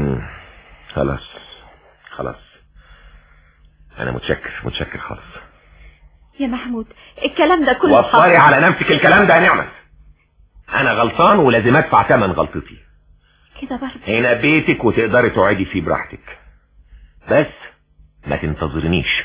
خلاص انا متشكر خالص يا محمود. الكلام ده كله وفري على نفسك الكلام ده يا نعمة. انا غلطان ولازم ادفع ثمن غلطتي. كده برضه هنا بيتك وتقدري تقعدي فيه براحتك، بس ما تنتظرنيش.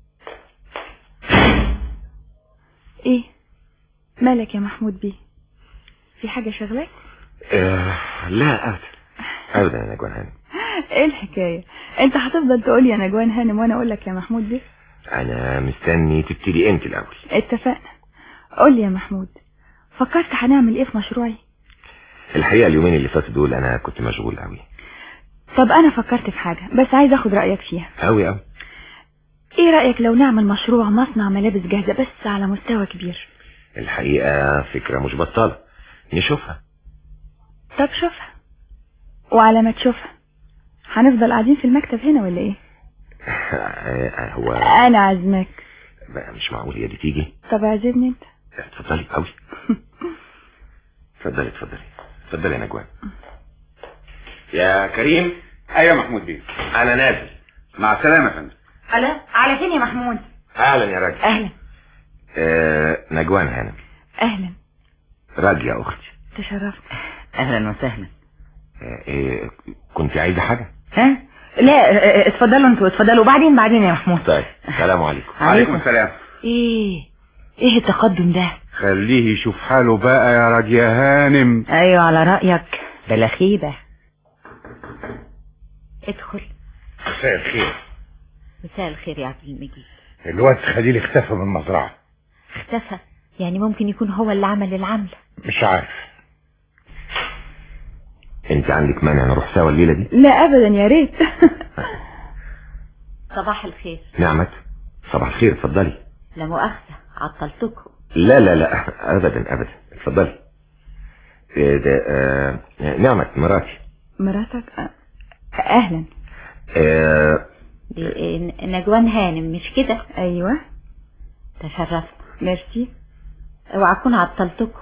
ايه مالك يا محمود بيه؟ في حاجة شغلك؟ لا ابدا يا نجوان هانم. ايه الحكاية؟ انت هتفضل تقول يا نجوان هانم وانا اقول لك يا محمود بيه؟ انا مستني تبتدي انت الاول. اتفقنا. قول لي يا محمود، فكرت هنعمل ايه في مشروعي؟ الحقيقة اليومين اللي فاتوا دول انا كنت مشغول قوي. طب انا فكرت في حاجة بس عايز اخد رأيك فيها. قوي. ايه رأيك لو نعمل مشروع مصنع ملابس جاهزة بس على مستوى كبير؟ الحقيقة فكرة مش بطالة، نشوفها. طب شوفها، وعلى ما تشوفها هنفضل قاعدين في المكتب هنا ولا ايه؟ هو انا عازمك بقى، مش معقول هي دي تيجي. طب عزمني انت. اتفضلي قوي. اتفضلي يا نجوان. يا كريم. ايوه محمود بيه. انا نازل. مع السلامه يا فندم. على فين يا محمود؟ اهلا يا راجل. اهلا. نجوان هانم. اهلا. راجل يا اختي. تشرفت. اهلا وسهلا. كنت عايزه حاجه؟ لا اتفضلوا انتوا، اتفضلوا بعدين يا محمود. طيب السلام عليكم. عليكم السلام. ايه التقدم ده؟ خليه يشوف حاله بقى يا راجل يا هانم. ايوه على رأيك، بلا خيبة. ادخل. مساء الخير. مساء الخير يا عبد المجيد. الواد خليل اختفى من المزرعة. اختفى؟ يعني ممكن يكون هو اللي عمل العملة. مش عارف. انت عندك مانع نروح سوا الليلة دي؟ لا ابدا يا ريت. صباح الخير. نعمت. صباح الخير، اتفضلي. لا مؤاخذة عطلتكم. لا ابدا اتفضلي. ده نعمت مراتي. مراتك؟ اهلا. نجوان هانم مش كده؟ ايوه. تشرفت. ميرسي. اوعى اكون عطلتكم.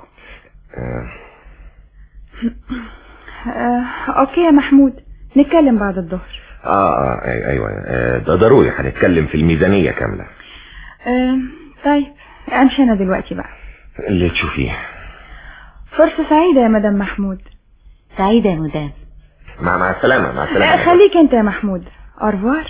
اوكي يا محمود، نتكلم بعد الظهر. ايوه ده ضروري، هنتكلم في الميزانية كاملة. طيب امشي انا دلوقتي بقى. اللي تشوفيه. فرصة سعيدة يا مدام محمود. سعيدة يا مدام. مع السلامة. خليك انت يا محمود. أرفوار.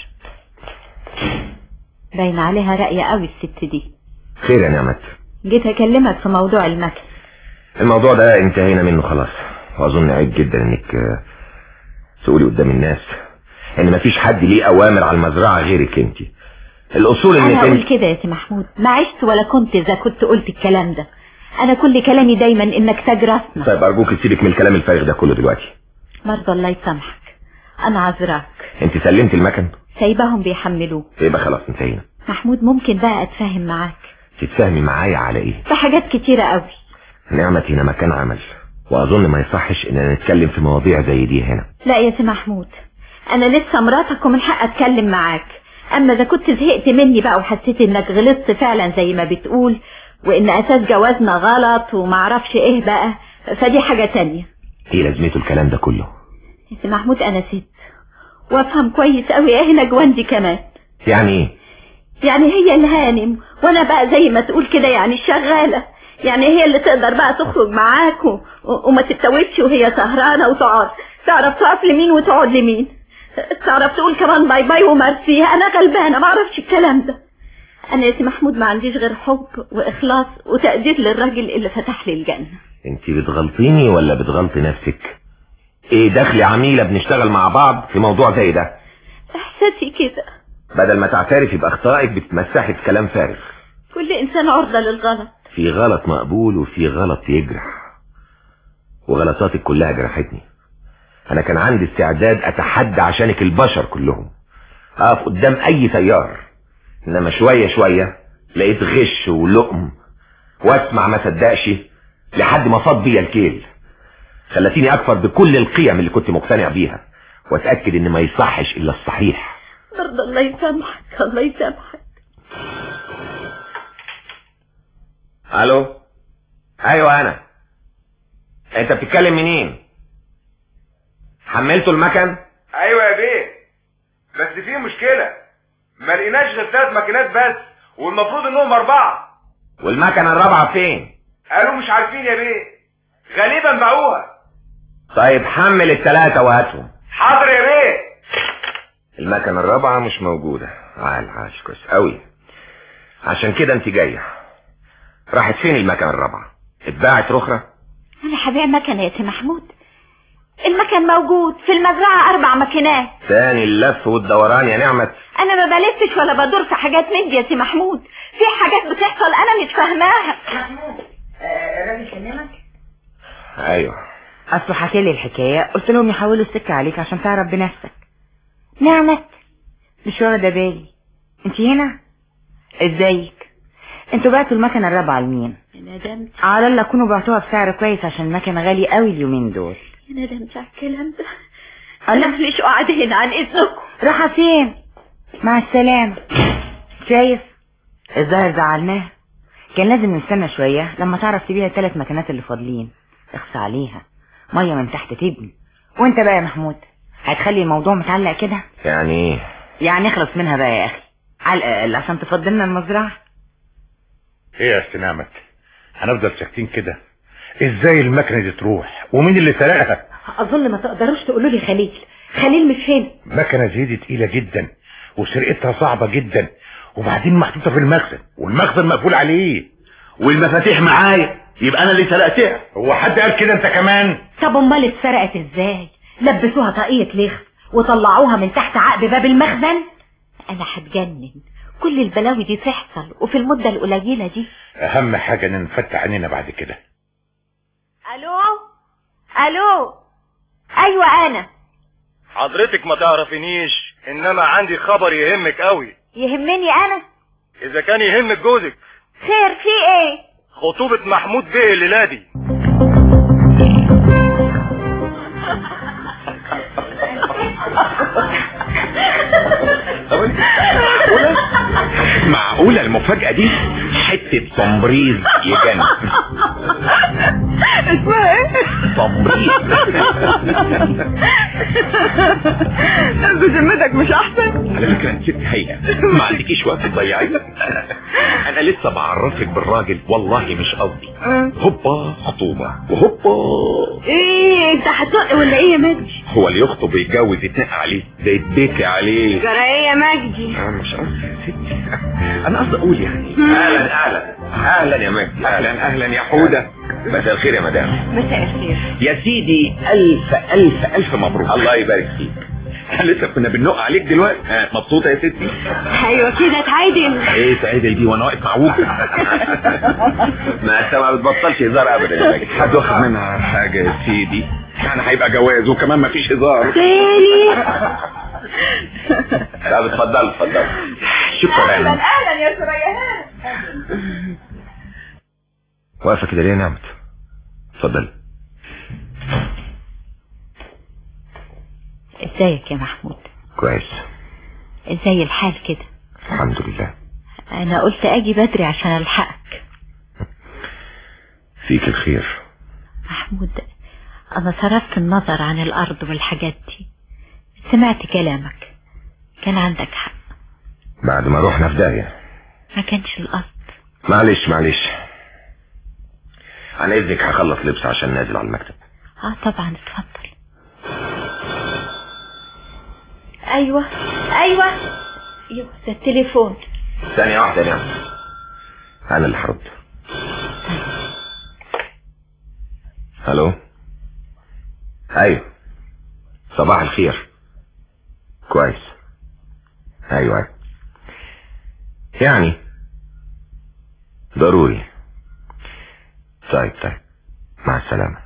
باين عليها راقية قوي الست دي. خير يا نعمت. جيت اكلمك في موضوع المكن. الموضوع ده انتهينا منه خلاص، واظن عيب جدا انك تقولي قدام الناس ان مفيش حد ليه اوامر على المزرعة غيرك انت. الاصول انك انا اقول كده يا سي محمود، ما عشت ولا كنت اذا كنت قلت الكلام ده. انا كل كلامي دايما انك تاج راسنا. طيب ارجوك تسيبك من الكلام الفارغ ده كله دلوقتي. مرضى الله يسامحك، انا عذراك. انت سلمت المكن؟ سايباهم بيحملوه. يبقى خلاص انتهينا. محمود ممكن بقى اتفاهم معاك؟ تتفاهمي معايا على ايه؟ في حاجات كتيرة قوي. نعمة هنا مكان عمل، واظن ما يصحش اننا نتكلم في مواضيع زي دي هنا. لا يا سي محمود، انا لسه مراتك ومن حق اتكلم معاك. اما اذا كنت زهقت مني بقى وحسيت انك غلطت فعلا زي ما بتقول، وان اساس جوازنا غلط ومعرفش ايه بقى، فدي حاجة تانية. ايه لازمته الكلام ده كله؟ يا سي محمود انا ست وافهم كويس قوي ايه نجوان دي كمان. يعني ايه؟ يعني هي الهانم وانا بقى زي ما تقول كده يعني الشغالة، يعني هي اللي تقدر بقى تخرج معاك وما تتوتش وهي سهرانة وتقعد، تعرف تقف لمين وتقعد لمين، تعرف تقول كمان باي باي ومرسي. انا غلبانة ما اعرفش الكلام ده. انا يا سي محمود ما عنديش غير حب واخلاص وتقدير للراجل اللي فتح لي الجنة. انت بتغلطيني ولا بتغلطي نفسك؟ ايه دخل عميلة بنشتغل مع بعض في موضوع زي ده؟ احساسي كده. بدل ما تعترفي باخطائك بتمسحي في كلام فارغ. كل انسان عرضة للغلط. في غلط مقبول وفي غلط يجرح، وغلطاتك كلها جرحتني. انا كان عندي استعداد اتحدى عشانك البشر كلهم، اقف قدام اي تيار، انما شوية شوية لقيت غش ولقم، واسمع ما صدقش لحد ما فاض بيا الكيل. خلتيني اكفر بكل القيم اللي كنت مقتنع بيها، واتأكد ان ما يصحش الا الصحيح. برضه الله يسامحك، الله يسامحك. الو. ايوه انا. انت بتتكلم منين؟ حملتوا المكن؟ ايوه يا بيه، بس في مشكلة، ما لقيناش غير 3 ماكينات بس، والمفروض انهم 4. والمكنة الرابعة فين؟ قالوا مش عارفين يا بيه، غالبا باعوها. طيب حمل ال3 وهاتهم. حاضر يا بيه. المكنة الرابعة مش موجودة. عاش كويس قوي، عشان كده انت جاية. راحت فين المكنة الرابعة؟ اتباعت رخرة؟ انا هبيع مكنة يا سي محمود؟ المكن موجود في المزرعة 4 ماكينات. تاني اللف والدوران يا نعمت. انا ما بلفش ولا بدور في حاجات من دي يا سي محمود، في حاجات بتحصل انا مش فاهماها. محمود الراجل كلمك؟ ايوه. اصله حكى لي الحكايه، قلت لهم يحولوا السكه عليك عشان تعرف بنفسك. نعمت مش واخده بالي، انت هنا؟ ازيك؟ انتوا بعتوا المكنه الرابعه لمين؟ ندمت. على الله كونوا بعتوها بسعر كويس عشان المكنه غالي قوي اليومين دول. ندمت على الكلام ده. انا ليش قاعده هنا عن اذنكم؟ راحه فين؟ مع السلامه. شايف الظاهر زعلناها، كان لازم نستنى شويه لما تعرف تبيع ال3 مكنات اللي فاضلين. اخصى عليها، ميه من تحت تبني. وانت بقى يا محمود هتخلي الموضوع متعلق كده؟ يعني ايه؟ يعني اخلص منها بقى يا اخي على الاقل عشان تفضلنا المزرعه. ايه يا استاذ نعمت، هنفضل ساكتين كده؟ ازاي المكنه دي تروح؟ ومين اللي سرقها؟ اظن ما تقدروش تقولوا لي خليل مش هنا. مكنه زي دي تقيله جدا وسرقتها صعبه جدا، وبعدين محطوطه في المخزن والمخزن مقفول عليه، والمفاتيح معايا، يبقى انا اللي سرقتها. هو حد قال كده؟ انت كمان؟ طب امال اتسرقت ازاي؟ لبسوها طاقية لخ وطلعوها من تحت عقب باب المخزن؟ انا هتجنن، كل البلاوي دي تحصل وفي المدة القليلة دي. اهم حاجة ان نفتح عينينا بعد كده. الو ايوه انا. حضرتك ما تعرفينيش، انما عندي خبر يهمك قوي. يهمني انا؟ اذا كان يهمك جوزك. خير في ايه؟ خطوبة محمود بيه الليلة دي. معقولة المفاجأة دي؟ حتة تمريض يجنن. اسمها ايه؟ تمريض. بذمتك مش احسن؟ على فكرة انت ست هايلة، ما عندكيش وقت تضيعيه. انا لسه بعرفك بالراجل، والله مش قصدي. هوبا خطوبة وهوبا. ايه انت هتزق ولا ايه يا مجدي؟ هو اللي يخطب ويتجوز يتنقى عليه، ده يتبكي عليه. جرى ايه يا مجدي؟ مش قصدي يا ستي، انا قصدي اقول يعني. اهلا يا مجدي. اهلا يا حودة. مساء الخير يا مدام. مساء الخير يا سيدي، الف مبروك. الله يبارك فيك. لسه كنا بننق عليك دلوقتي. مبسوطة يا ستي؟ ايوه كده اتعدل. ايه تعدل دي وانا واقف معوج؟ ما انت ما بتبطلش هزار ابدا يا مجدي. حد واخد منها حاجة يا سيدي؟ يعني هيبقى جواز وكمان ما فيش هزار تاني. لا اتفضل. شكرا. اهلا يا سريان. واقفة كده ليه يا نعمت؟ اتفضل. ازيك يا محمود؟ كويس. ازاي الحال كده؟ الحمد لله. انا قلت اجي بدري عشان الحقك. فيك الخير. محمود انا صرفت النظر عن الارض والحاجات دي، سمعت كلامك، كان عندك حق. بعد ما روحنا في داهية. ما كانش القصد. معلش عن اذنك هخلص لبس عشان نازل على المكتب. طبعا اتفضل. ايوه يوه ده التليفون. ثانية واحدة يا نعم، انا اللي هرد. الو. ايوه صباح الخير. كويس. ايوه يعني ضروري. طيب مع السلامة.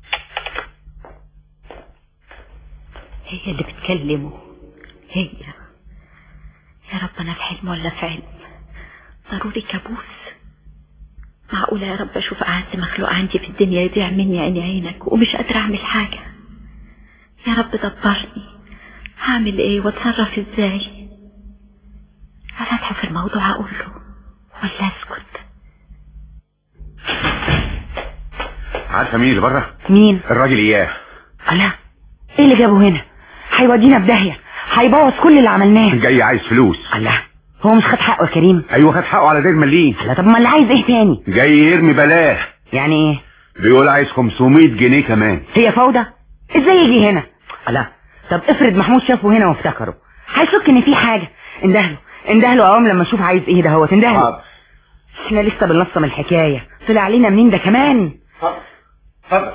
هي اللي بتكلمه هي. يا رب انا في حلم ولا في علم؟ ضروري كابوس. معقولة يا رب اشوف اعز مخلوق عندي في الدنيا يضيع مني عينك ومش قادرة اعمل حاجة؟ يا رب دبرني، هعمل ايه واتصرف ازاي؟ افتحه في الموضوع اقول له ولا اسكت؟ عارفه مين اللي بره؟ مين؟ الراجل اياه. الله، ايه اللي جابه هنا؟ هيودينا في داهيه، هيبوظ كل اللي عملناه. جاي عايز فلوس. الله، هو مش خد حقه يا كريم؟ ايوه خد حقه على دير مليم. الله، طب ما اللي عايز ايه تاني؟ جاي يرمي بلاه. يعني ايه؟ بيقول عايز 500 جنيه كمان. هي فوضى؟ ازاي يجي هنا؟ الله، طب افرض محمود شافه هنا وافتكره، هيشك ان في حاجه. اندهله قوام لما اشوف عايز ايه. ده هو تندهله. احنا لسه بنلصم الحكايه، طلع علينا منين ده كمان؟ اتفضل.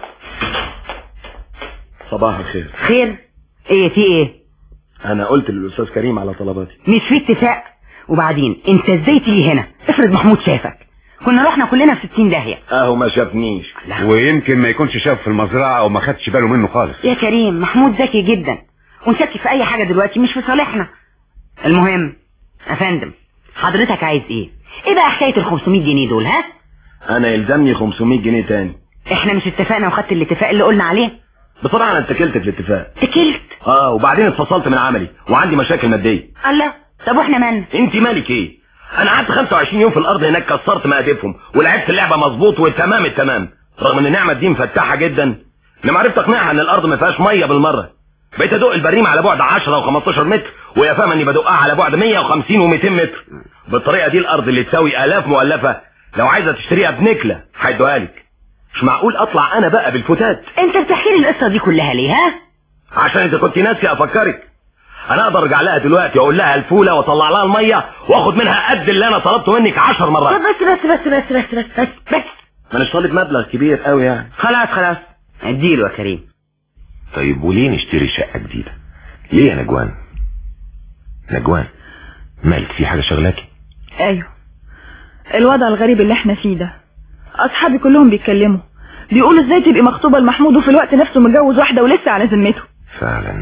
صباح الخير. خير؟ ايه في ايه؟ انا قلت للاستاذ كريم على طلباتي. مش في اتفاق؟ وبعدين انت ازاي تيجي هنا؟ افرض محمود شافك، كنا رحنا كلنا في 60 داهيه. اهو ما شافنيش. ويمكن ما يكونش شاف في المزرعه او ما خدش باله منه خالص. يا كريم محمود ذكي جدا، ونشك في اي حاجه دلوقتي مش في صالحنا. المهم يا فندم، حضرتك عايز ايه؟ ايه بقى حكايه ال 500 جنيه دول؟ ها؟ انا يلزمني 500 جنيه تاني. احنا مش اتفقنا وخدت الاتفاق اللي قلنا عليه؟ بصراحه انا اتكلت في الاتفاق. اتكلت؟ وبعدين اتفصلت من عملي وعندي مشاكل ماديه. الله، طب واحنا مالنا؟ انت مالك ايه؟ انا قعدت 25 يوم في الارض هناك، كسرت مقاديفهم ولعبت اللعبه مظبوط وتمام التمام، رغم ان نعمه دي مفتحه جدا. لما عرفت اقنعها ان الارض ما فيهاش ميه بالمره، بقيت ادق البريمه على بعد 10 و15 متر، وهي فاهمه اني بدقها على بعد 150 و200 متر. بالطريقه دي الارض اللي تساوي الاف مؤلفه لو عايزه تشتريها بنكله هيدوها لك. مش معقول اطلع انا بقى بالفتات. انت بتحكي لي القصه دي كلها ليه؟ ها؟ عشان اذا كنت ناسي افكرك. انا اقدر ارجع لها دلوقتي واقول لها الفوله واطلع لها الميه واخد منها قد اللي انا طلبته منك 10 مرات. بس ما انا طالب مبلغ كبير قوي يعني. خلاص اديله يا كريم. طيب وليه نشتري شقه جديده؟ ليه يا نجوان مالك؟ في حاجه شغلاكي؟ ايوه، الوضع الغريب اللي احنا فيه ده. اصحابي كلهم بيتكلموا، بيقولوا ازاي تبقي مخطوبه لمحمود وفي الوقت نفسه متجوز واحده ولسه على ذمته. فعلا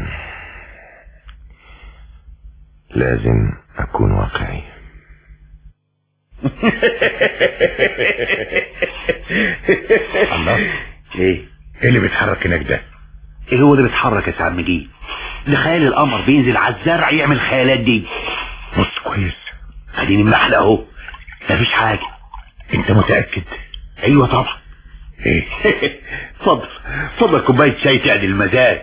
لازم اكون واقعي. الله، ايه اللي بيتحرك هناك ده؟ ايه هو اللي بيتحرك يا سعد مجيد؟ ده خيال القمر بينزل على الزرع يعمل الخيالات دي. بص كويس، اديني محلق اهو، مفيش حاجه. انت متاكد؟ ايوه طبعا. ايه؟ اتفضل كوبايه شاي تعدل المزاج.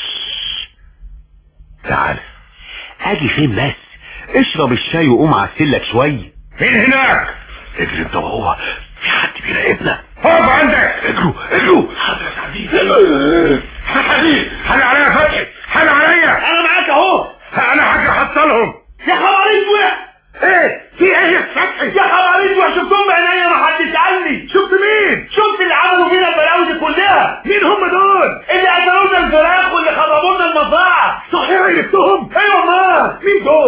تعال. اجي فين بس؟ اشرب الشاي وقوم عسلك شويه. مين هناك؟ اجري انت وهو، في حد بيراقبنا. اقف عندك. اجروا. حاضر يا حبيبي. حل عليا يا فتحي، حل عليا. انا معاك اهو. انا حاجه احصلهم. يا خبر اسود. ايه في ايه يا فتحي؟ يا خبر اسود، شفتهم بعينيا ما حدش سالني. شفت مين؟ شفت اللي عملوا فينا البلاوي دي كلها. مين هم دول؟ اللي قتلونا الفراخ واللي خربونا المزرعه. صحيح عرفتهم؟ ايوه ما مين دول؟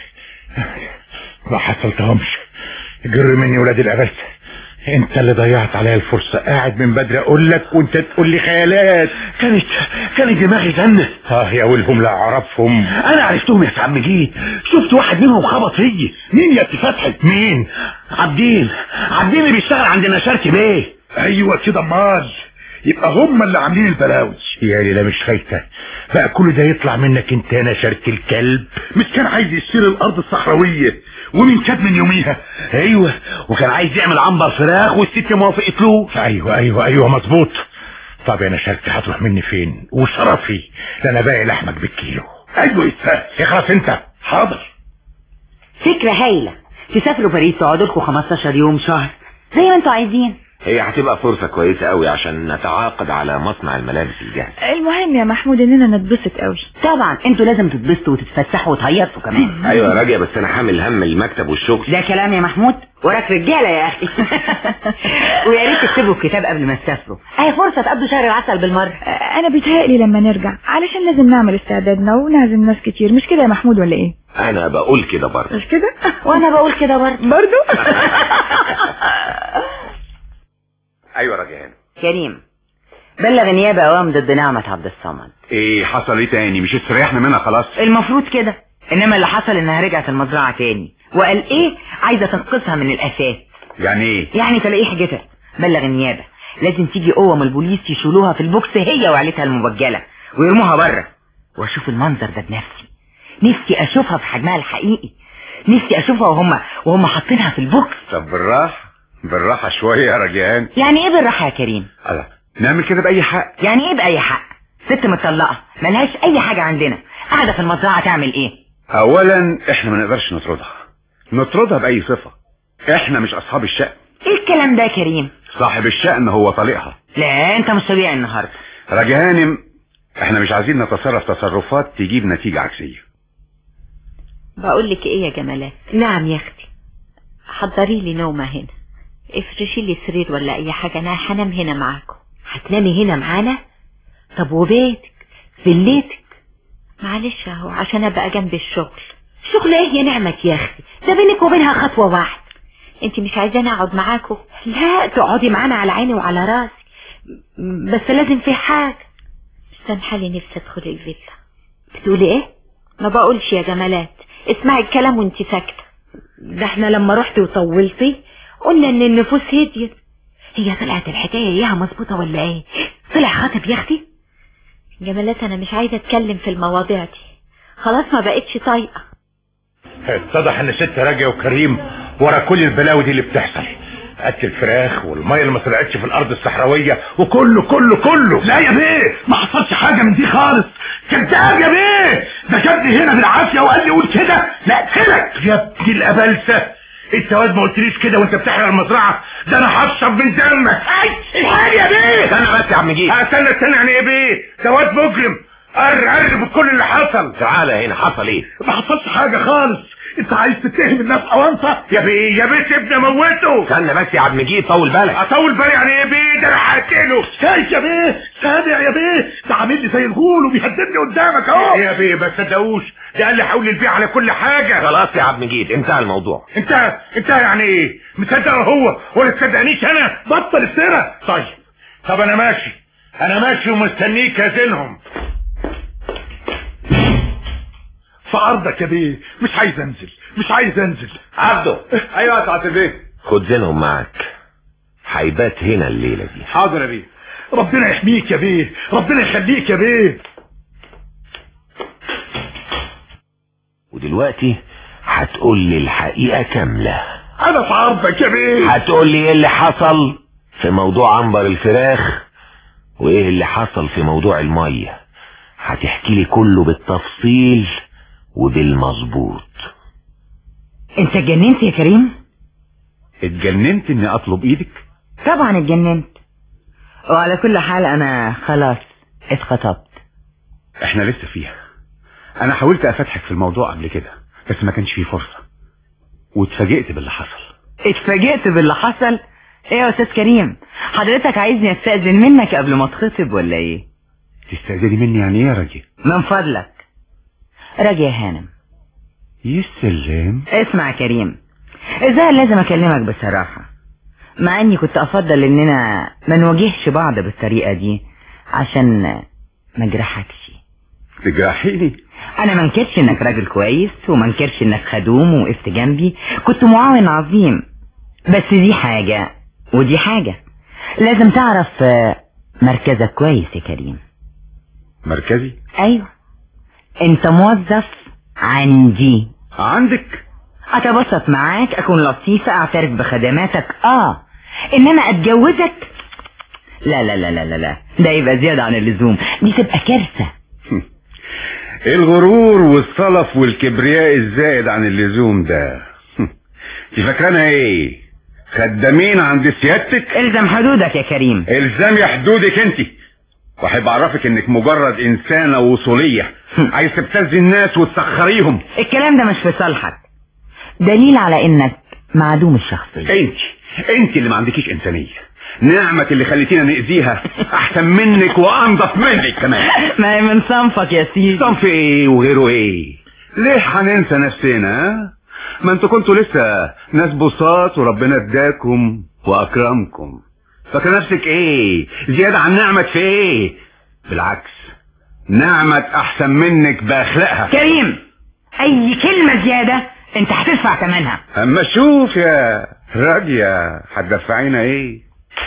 ما حصلتهمش. جر مني ولاد العباس، انت اللي ضيعت عليا الفرصة. قاعد من بدري اقول لك وانت تقول لي خيالات. كانت دماغي زنة. يا ولهم لا اعرفهم. انا عرفتهم يا سعد مجيد، شفت واحد منهم خبط فيا. مين يا فتحي؟ مين؟ عبدين اللي بيشتغل عندنا شركة بيه. ايوه كده، امال يبقى هم اللي عاملين البلاوي. يا ليلى مش خايفة بقى كل ده يطلع منك انت يا نشرة الكلب؟ مش كان عايز يشتري الارض الصحراوية ومن كاد من يوميها؟ ايوه، وكان عايز يعمل عنبر فراخ والست ما وافقت له. ايوه مظبوط. طب يا نشرتي هتروح مني فين؟ وشرفي ده انا باقي لحمك بالكيلو. ايوه يستاهل. اخلص انت. حاضر. فكرة هايلة. تسافروا باريس تقعدوا لكم 15 يوم شهر زي ما انتوا عايزين. هي هتبقى فرصة كويسة قوي عشان نتعاقد على مصنع الملابس الجاهز. المهم يا محمود اننا نتبسط قوي. طبعا انتوا لازم تتبسطوا وتتفسحوا وتهيصوا كمان. ايوه يا راجل، بس انا حامل هم المكتب والشغل. ده كلام يا محمود، وراك رجالة يا اخي. ويا ريت تكتبوا الكتاب قبل ما تسافروا، اهي فرصة تقضوا شهر العسل بالمرة. انا بيتهيألي لما نرجع علشان لازم نعمل استعدادنا ونعزم ناس كتير، مش كده يا محمود ولا ايه؟ انا بقول كده برضه. مش كده؟ وانا بقول كده برضه. ايوه يا رجعان. كريم، بلغ النيابة اوام ضد نعمة عبد الصمد. ايه حصل ايه تاني؟ مش استريحنا منها خلاص؟ المفروض كده، انما اللي حصل انها رجعت المزرعة تاني، وقال ايه عايزة تنقذها من الاساس. يعني ايه؟ يعني تلاقيه جتت. بلغ النيابة، لازم تيجي قوة من البوليس يشيلوها في البوكس هي وعيلتها المبجلة ويرموها بره، واشوف المنظر ده بنفسي. نفسي اشوفها في حجمها الحقيقي، نفسي اشوفها وهم حاطينها في البوكس. طب بالراحة شوية يا رجعان. يعني ايه بالراحة يا كريم؟ الله، نعمل كده بأي حق. يعني ايه بأي حق؟ ست مطلقة ملهاش اي حاجة عندنا، قاعدة في المزرعة تعمل ايه؟ اولا احنا ما نقدرش نطردها بأي صفة. احنا مش اصحاب الشأن. ايه الكلام ده يا كريم؟ صاحب الشأن هو طليقها. لا انت مش طبيعي النهاردة. رجعان، احنا مش عايزين نتصرف تصرفات تجيب نتيجة عكسية. بقول لك ايه يا جمالات؟ نعم يا اختي. حضري لي نومة هنا، افرشي لي سرير ولا اي حاجة، انا هنام هنا معاكم. هتنامي هنا معانا؟ طب وبيتك فيلتك؟ معلش اهو عشان ابقى جنب الشغل. شغل ايه يا نعمة يا اختي؟ ده بينك وبينها خطوة واحدة. انت مش عايزاني اقعد معاكم؟ لا تقعدي معانا على عيني وعلى راسي، بس لازم في حاجة. استنحلي نفسي ادخل الفيلا. بتقولي ايه؟ ما بقولش يا جمالات، اسمعي الكلام وانت ساكتة. ده احنا لما رحتي وطولتي قلنا ان النفوس هديت. هي طلعت الحكاية اياها مظبوطة ولا ايه؟ طلع خاطب يا اختي؟ جمالات انا مش عايزة اتكلم في المواضيع دي، خلاص ما بقتش طايقة. اتضح ان ست راجع وكريم ورا كل البلاوي دي اللي بتحصل. اكل الفراخ والميه اللي ما طلعتش في الارض الصحراويه وكله. لا يا بيه، ما حصلش حاجه من دي خالص. كذاب يا بيه، ده جابني هنا بالعافيه وقال لي قول كده لا اقتلك يا ابن الابلسه. انت واد ما قلتليش كده وانت بتحرق المزرعه، ده انا هشرب من دمك. الحاجه يا بيه. استنى بس يا عم جيد. استنى يعني ايه يا بيه؟ ده واد مجرم قرب بكل اللي حصل. تعالى هنا، حصل ايه؟ ما حصلش حاجه خالص. انت عايز تتهم الناس اوانطه يا بيه سيبني اموته. استنى بس يا عم جيد، طول بالك. اطول بالي يعني ايه يا بيه؟ ده انا هقتله. شايف يا بيه؟ سامع يا بيه؟ ده عامل لي زي الغول وبيهددني قدامك اهو. يا بيه ما تصدقوش، ده قال لي حول البيع على كل حاجه. خلاص يا عم جيد، انتهى الموضوع. انت يعني ايه؟ مصدق هو ولا تصدقنيش انا؟ بطل السيره. طب انا ماشي ومستنيك ازنهم في ارضك يا بيه. مش عايز انزل. عبده. ايوه يا سعاده البيه. خد زينهم معاك، هيبات هنا الليله دي. حاضر يا بيه. ربنا يحميك يا بيه، ربنا يخليك يا بيه. ودلوقتي هتقول لي الحقيقه كامله. انا في عرضك يا بيه. هتقول لي ايه اللي حصل في موضوع عنبر الفراخ وايه اللي حصل في موضوع الميه. هتحكي لي كله بالتفصيل وبالمظبوط. انت اتجننت يا كريم؟ اتجننت اني اطلب ايدك؟ طبعا اتجننت، وعلى كل حال انا خلاص اتخطبت. احنا لسه فيها. انا حاولت افتحك في الموضوع قبل كده بس ما كانش فيه فرصة، واتفاجئت باللي حصل. اتفاجئت باللي حصل؟ ايه يا استاذ كريم، حضرتك عايزني استأذن منك قبل ما اتخطب ولا ايه؟ تستأذني مني يعني ايه يا راجل؟ من فضلك راجع هانم. يسلم. اسمع يا كريم، الظاهر لازم اكلمك بصراحة، مع اني كنت افضل اننا ما نواجهش بعض بالطريقة دي عشان ما اجرحكش. تجرحيني؟ انا ما انكرش انك راجل كويس، وما انكرش انك خدوم وقفت جنبي، كنت معاون عظيم، بس دي حاجة ودي حاجة. لازم تعرف مركزك كويس يا كريم. مركزي؟ ايوه، انت موظف عندي. عندك؟ اتبسط معاك، اكون لطيفة، اعترف بخدماتك، انما اتجوزك لا لا لا لا لا، ده يبقى زيادة عن اللزوم، دي تبقى كارثة. الغرور والصلف والكبرياء الزائد عن اللزوم ده انت فاكرانا ايه؟ خدامين عند سيادتك؟ الزم حدودك يا كريم. الزمي حدودك انت، واحب اعرفك انك مجرد انسانة وصولية عايز تبتزي الناس وتسخريهم. الكلام ده مش في صالحك، دليل على انك معدوم الشخصية. انت اللي ما عندكيش انسانية. نعمة اللي خليتينا نأذيها احسن منك وانضف منك كمان. ما هي من صنفك يا سيدي. صنف ايه وغيره ايه؟ ليه هننسى نفسنا؟ ما انتوا كنتوا لسه ناس بساط وربنا اداكم واكرمكم. فاكر نفسك ايه زيادة عن نعمة في ايه؟ بالعكس، نعمة احسن منك باخلاقها. كريم، اي كلمة زيادة انت هتدفع ثمنها. اما شوف يا راجية هتدفعينا ايه؟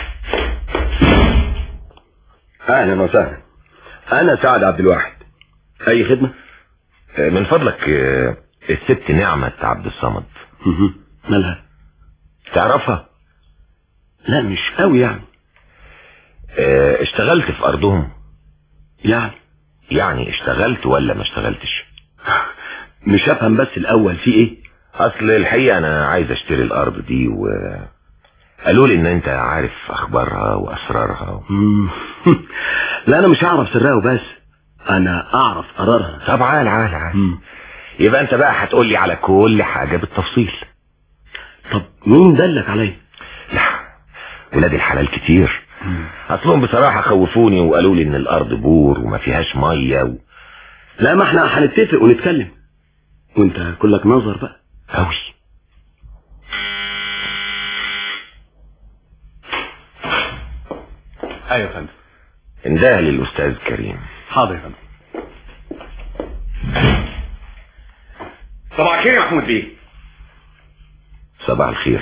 اهلا وسهلا، انا سعد عبد الواحد. اي خدمة؟ من فضلك الست نعمة عبد الصمد. مالها؟ تعرفها؟ لا مش قوي يعني. اشتغلت في ارضهم؟ يعني اشتغلت ولا ما اشتغلتش؟ مش افهم بس الاول في ايه؟ اصل الحقيقة انا عايز اشتري الارض دي قالوا لي ان انت عارف اخبارها واسرارها. لا انا مش هعرف سرها وبس، انا اعرف قرارها. طب عال يبقى انت بقى هتقول لي على كل حاجة بالتفصيل. طب مين دلك عليا؟ لا ولاد الحلال كتير. اصلهم بصراحة خوفوني وقالوا لي ان الارض بور وما فيهاش مية لا ما احنا هنتفق ونتكلم، وانت كلك نظر بقى. اوي. ايوه يا فندم. انده للاستاذ كريم. حاضر يا فندم. صباح الخير يا محمود بيه. صباح الخير.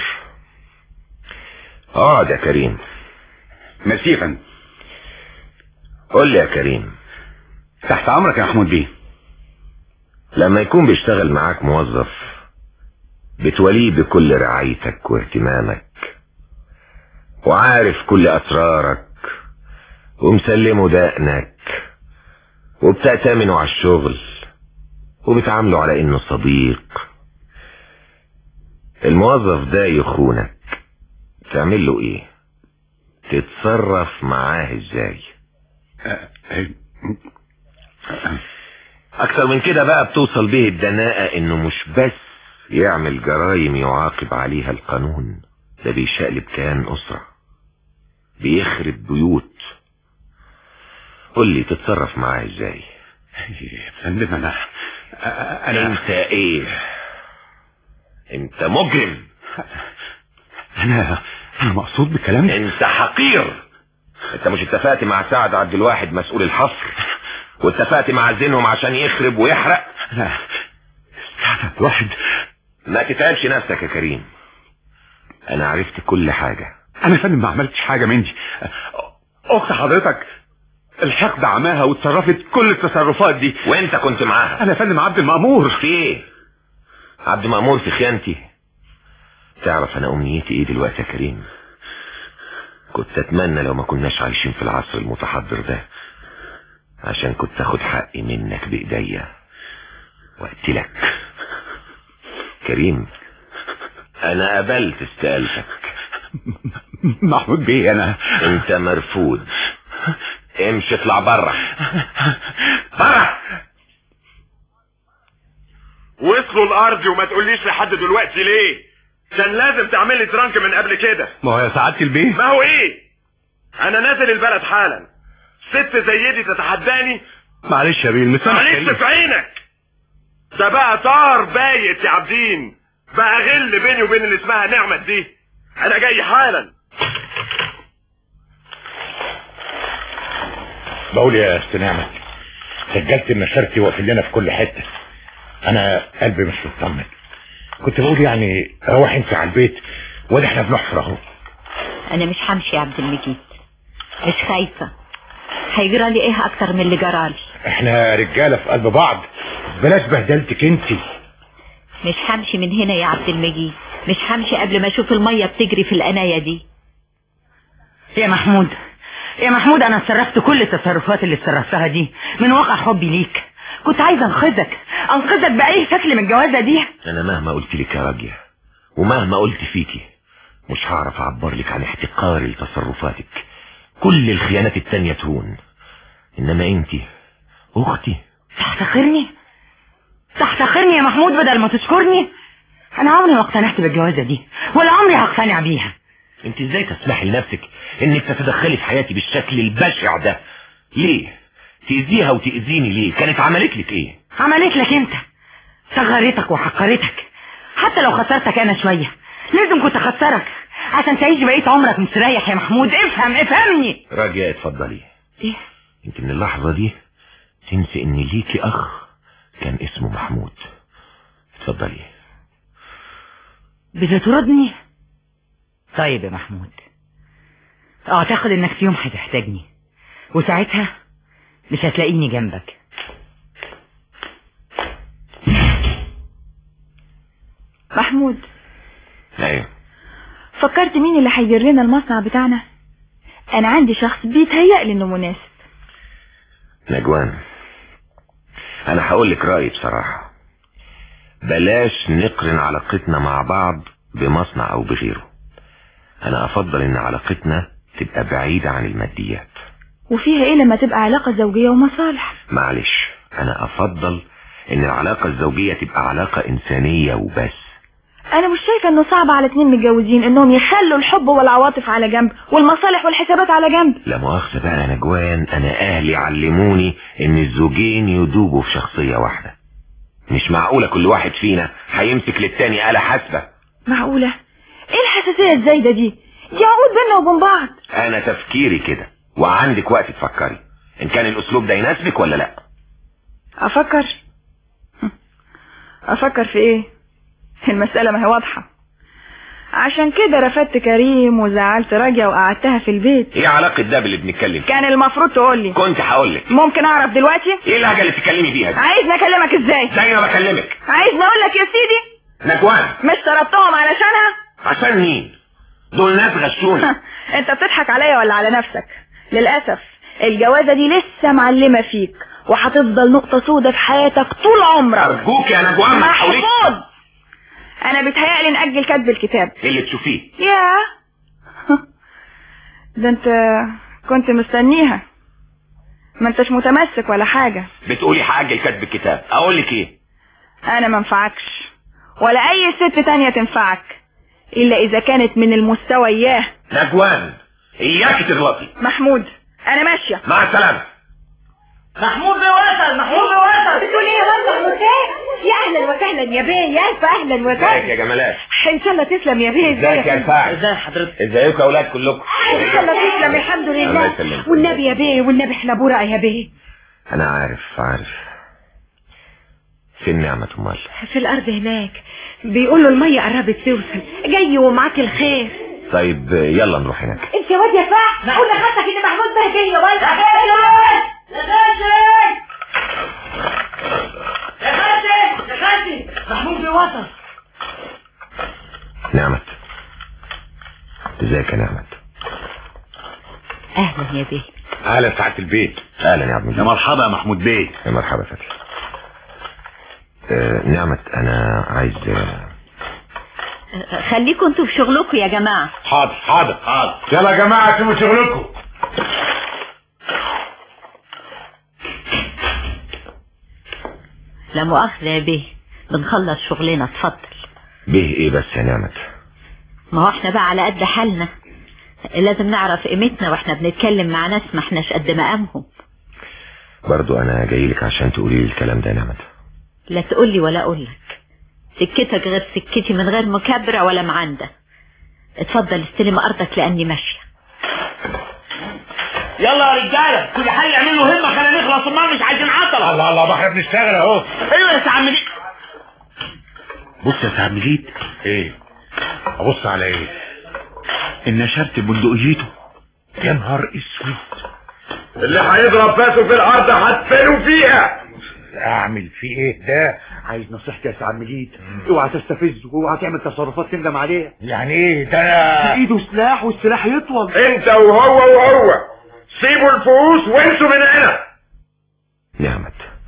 اقعد يا كريم. ميرسي يا فندم. قول لي يا كريم. تحت امرك يا محمود بيه. لما يكون بيشتغل معاك موظف بتوليه بكل رعايتك واهتمامك وعارف كل اسرارك ومسلمه دقنك وبتأتمنه على الشغل وبتعامله على انه صديق، الموظف ده يخونك تعمل له ايه؟ تتصرف معاه ازاي؟ اكتر من كده بقى بتوصل به الدناءة انه مش بس يعمل جرائم يعاقب عليها القانون، ده بيشقلب كيان اسرة، بيخرب بيوت. قول لي تتصرف معاه ازاي؟ يا فندم انا انت ايه؟ انت مجرم. انا مقصود بكلام ده. انت حقير. انت مش اتفقت مع سعد عبد الواحد مسؤول الحفر واتفقت مع زينهم عشان يخرب ويحرق؟ لا سعد عبد الواحد. ما تتعبش نفسك يا كريم، انا عرفت كل حاجة. انا فندم ما عملتش حاجة من دي. اخت حضرتك الحقد عماها وتصرفت كل التصرفات دي. وانت كنت معاها؟ انا فندم عبد المأمور. في ايه؟ عبد المأمور في خيانتي؟ تعرف انا امنيتي ايه دلوقتي يا كريم؟ كنت اتمنى لو ما كناش عايشين في العصر المتحضر ده، عشان كنت اخد حقي منك بايديا واقتلك. كريم انا قبلت استقالتك. محمود بيه انت مرفوض. امشي اطلع بره. بره. وصلوا الارض وما تقوليش لحد دلوقتي ليه؟ كان لازم تعمل لي ترانك من قبل كده. ما هو يا سعادة البيه. ما هو ايه؟ انا نازل البلد حالا، ست زي دي تتحداني؟ معلش يا بيه المسامح. معلش في عينك. ده بقى طار بايت يا عابدين، بقى غل بيني وبين اللي اسمها نعمة دي. انا جاي حالا. بقول يا أست نعمة، سجلت مسيرتي واقفين لنا في كل حتة. انا قلبي مش مطمن. كنت بقول يعني روح انت على البيت ولا احنا بنحفر اهو. انا مش همشي يا عبد المجيد، مش خايفة. هيجرى لي ايه اكتر من اللي جرالي؟ احنا رجالة في قلب بعض، بلاش بهدلتك انت. مش همشي من هنا يا عبد المجيد، مش همشي قبل ما اشوف المية بتجري في القناية دي. يا محمود انا تصرفت كل التصرفات اللي تصرفتها دي من واقع حبي ليك. كنت عايزة انقذك بأي شكل من الجوازة دي. انا مهما قلت لك يا راجية ومهما قلت فيكي مش هعرف اعبر لك عن احتقاري لتصرفاتك. كل الخيانات التانية تهون، انما انتي اختي. تحتقرني يا محمود بدل ما تشكرني. انا عمري ما اقتنعت بالجوازة دي ولا عمري هقتنع بيها. انت ازاي تسمحي لنفسك انك تتدخلي في حياتي بالشكل البشع ده؟ ليه تأذيها وتأذيني؟ ليه؟ كانت عملت لك ايه؟ عملت لك انت، صغرتك وحقرتك. حتى لو خسرتك انا شوية لازم كنت اخسرك عشان تعيش بقية عمرك مستريح يا محمود. افهمني. راجية اتفضلي. ايه؟ انت من اللحظة دي تنسي ان ليكي اخ كان اسمه محمود. اتفضلي. بتطردني؟ طيب يا محمود، اعتقد انك في يوم هتحتاجني وساعتها مش هتلاقيني جنبك. محمود، ايوه، فكرت مين اللي هيدير لنا المصنع بتاعنا؟ انا عندي شخص بيتهيألي انه مناسب. نجوان، انا هقول لك رأيي بصراحة. بلاش نقرن علاقتنا مع بعض بمصنع او بغيره. انا افضل ان علاقتنا تبقى بعيدة عن الماديات. وفيها ايه لما تبقى علاقة زوجية ومصالح؟ معلش، انا افضل ان العلاقة الزوجية تبقى علاقة انسانية وبس. انا مش شايفة انه صعب على اتنين متجوزين انهم يخلوا الحب والعواطف على جنب والمصالح والحسابات على جنب. لا مؤاخذة بقى يا نجوان، انا اهلي علموني ان الزوجين يدوبوا في شخصية واحدة. مش معقولة كل واحد فينا هيمسك للتاني آلة حاسبة. معقولة؟ ايه الحساسية الزايدة دي؟ دي عقود بيننا وبين بعض. انا تفكيري كده وعندك وقت تفكري ان كان الاسلوب ده يناسبك ولا لا. افكر في ايه؟ المسألة ما هي واضحة. عشان كده رفضت كريم وزعلت راجية وقعدتها في البيت. ايه علاقة ده باللي بنتكلم فيه؟ كان المفروض تقولي. كنت هقولك. ممكن اعرف دلوقتي؟ ايه اللهجة اللي بتتكلمي بيها دي؟ عايزني اكلمك ازاي؟ زي ما بكلمك. عايزني اقولك يا سيدي؟ نجوان، مش طردتهم علشانها؟ عشان مين؟ دول ناس غشوني. انت بتضحك عليا ولا على نفسك؟ للأسف الجوازة دي لسه معلمة فيك وهتفضل نقطة سودة في حياتك طول عمرك. ارجوك يا نجوان ما تحاوليش. محفوظ، انا بيتهيألي نأجل كتب الكتاب. ايه اللي تشوفيه؟ ياه ده انت كنت مستنيها، ما انتش متمسك ولا حاجة. بتقولي هأجل كتب الكتاب، اقول لك ايه؟ انا ما انفعكش ولا اي ست تانية تنفعك الا اذا كانت من المستوى اياه. نجوان، اياكي تغلطي. محمود، انا ماشية. مع السلامة. محمود بيوصل. بتقول ايه يا محمود؟ يا اهلا وسهلا يا بيه، يا الف اهلا وسهلا. ازيك يا جمالات؟ ان شاء الله تسلم يا بيه. ازيك يا الفاعل؟ ازي حضرتك؟ ازيكم يا اولاد كلكم؟ ان شاء الله تسلم الحمد الله لله. يسلمك. والنبي يا بيه، والنبي احنا برا يا بيه. انا عارف. فين نعمة امال؟ في الارض هناك، بيقولوا المية قربت توصل، جاي ومعاك الخير. طيب يلا نروح هناك. انت يا واد يا فاح، قول لخالتك ان محمود ده جاي يا واد. يا خالتي محمود بيوصل. نعمة، ازيك يا نعمة؟ اهلا يا بيه. اهلا سعادة البيت. اهلا يا عبد المجيد. يا مرحبا يا محمود بيه. يا مرحبا فتحي. نعمة، انا عايز خليكم انتوا في شغلكم يا جماعة. حاضر. يلا يا جماعة سيبوا شغلكم. لا مؤاخذة يا بيه، بنخلص شغلنا. اتفضل. بيه ايه بس يا نعمة؟ ما هو احنا بقى على قد حالنا، لازم نعرف قيمتنا واحنا بنتكلم مع ناس ما احناش قد مقامهم. برضو انا جايلك عشان تقولي لي الكلام ده يا نعمة. لا تقولي ولا اقولك، سكتك غير سكتي من غير مكابرة ولا معاندة. اتفضل استلم ارضك لاني ماشية. يلا يا رجاله، كل حاجه يعمل له همه، خلينا نخلص المال، مش عايزين عطله. الله ما احنا بنشتغل اهو. ايوه يا سعد مجيد. بص يا سعد مجيد. ايه؟ ابص على ايه؟ النشرت بندقيته. يا نهار اسود، اللي هيضرب فاسه في الارض هتفلوا فيها. اعمل فيه ايه ده؟ عايز نصيحتي يا سعد مجيد، اوعى تستفزه واوعى تعمل تصرفات تندم عليها. يعني ايه ده؟ انا في ايده سلاح والسلاح يطول. انت وهو سيبوا الفلوس وانسوا من هنا. نعمة،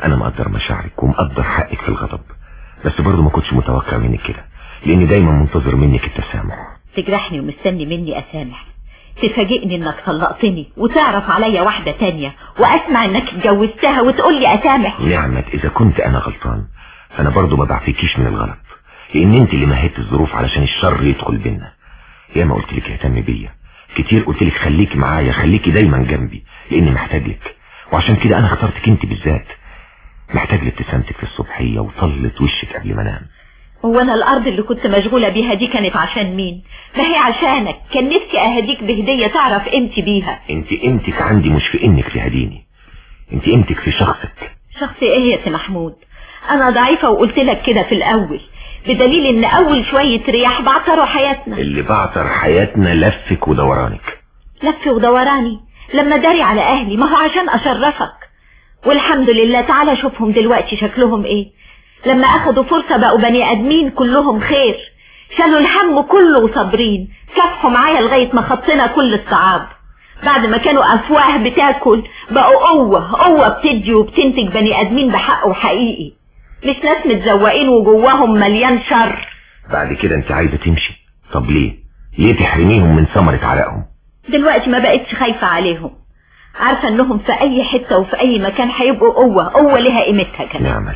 انا مقدر مشاعرك ومقدر حقك في الغضب، بس برضه ما كنتش متوقع منك كده، لاني دايما منتظر منك التسامح. تجرحني ومستني مني اسامح، تفاجئني انك طلقتني وتعرف عليا واحدة تانية واسمع انك اتجوزتها وتقول لي اسامح. نعمت، اذا كنت انا غلطان فانا برضه ما بعفيكيش من الغلط، لان انت اللي مهدت الظروف علشان الشر يدخل بينا. يا ما قلت لك اهتمي بيا كتير، قلت لك خليكي معايا، خليكي دايما جنبي، لاني محتاج لك، وعشان كده انا اخترتك انت بالذات. محتاج لابتسامتك في الصبحيه وطلة وشك قبل ما انام. هو انا الارض اللي كنت مشغولة بيها دي كانت عشان مين؟ ما هي عشانك. كان نفسي اهديك بهدية تعرف قيمتي بيها. انت قيمتك عندي مش في انك تهديني، انت قيمتك في شخصك. شخصي ايه يا سي محمود؟ انا ضعيفة وقلت لك كده في الاول، بدليل ان اول شوية رياح بعتروا حياتنا. اللي بعتر حياتنا لفك ودورانك. لف ودوراني لما داري على اهلي، ما هو عشان اشرفك. والحمد لله تعالى شوفهم دلوقتي شكلهم ايه. لما اخدوا فرصة بقوا بني ادمين كلهم خير، شالوا الهم كله وصابرين، كافحوا معايا لغاية ما خطينا كل الصعاب. بعد ما كانوا افواه بتاكل بقوا قوة بتدي وبتنتج بني ادمين بحق وحقيقي، مش ناس متزوقين وجواهم مليان شر. بعد كده انت عايزة تمشي؟ طب ليه تحرميهم من ثمرة عرقهم؟ دلوقتي ما بقتش خايفة عليهم، عارفة انهم في اي حتة وفي اي مكان هيبقوا قوة لها قيمتها كمان. نعمت،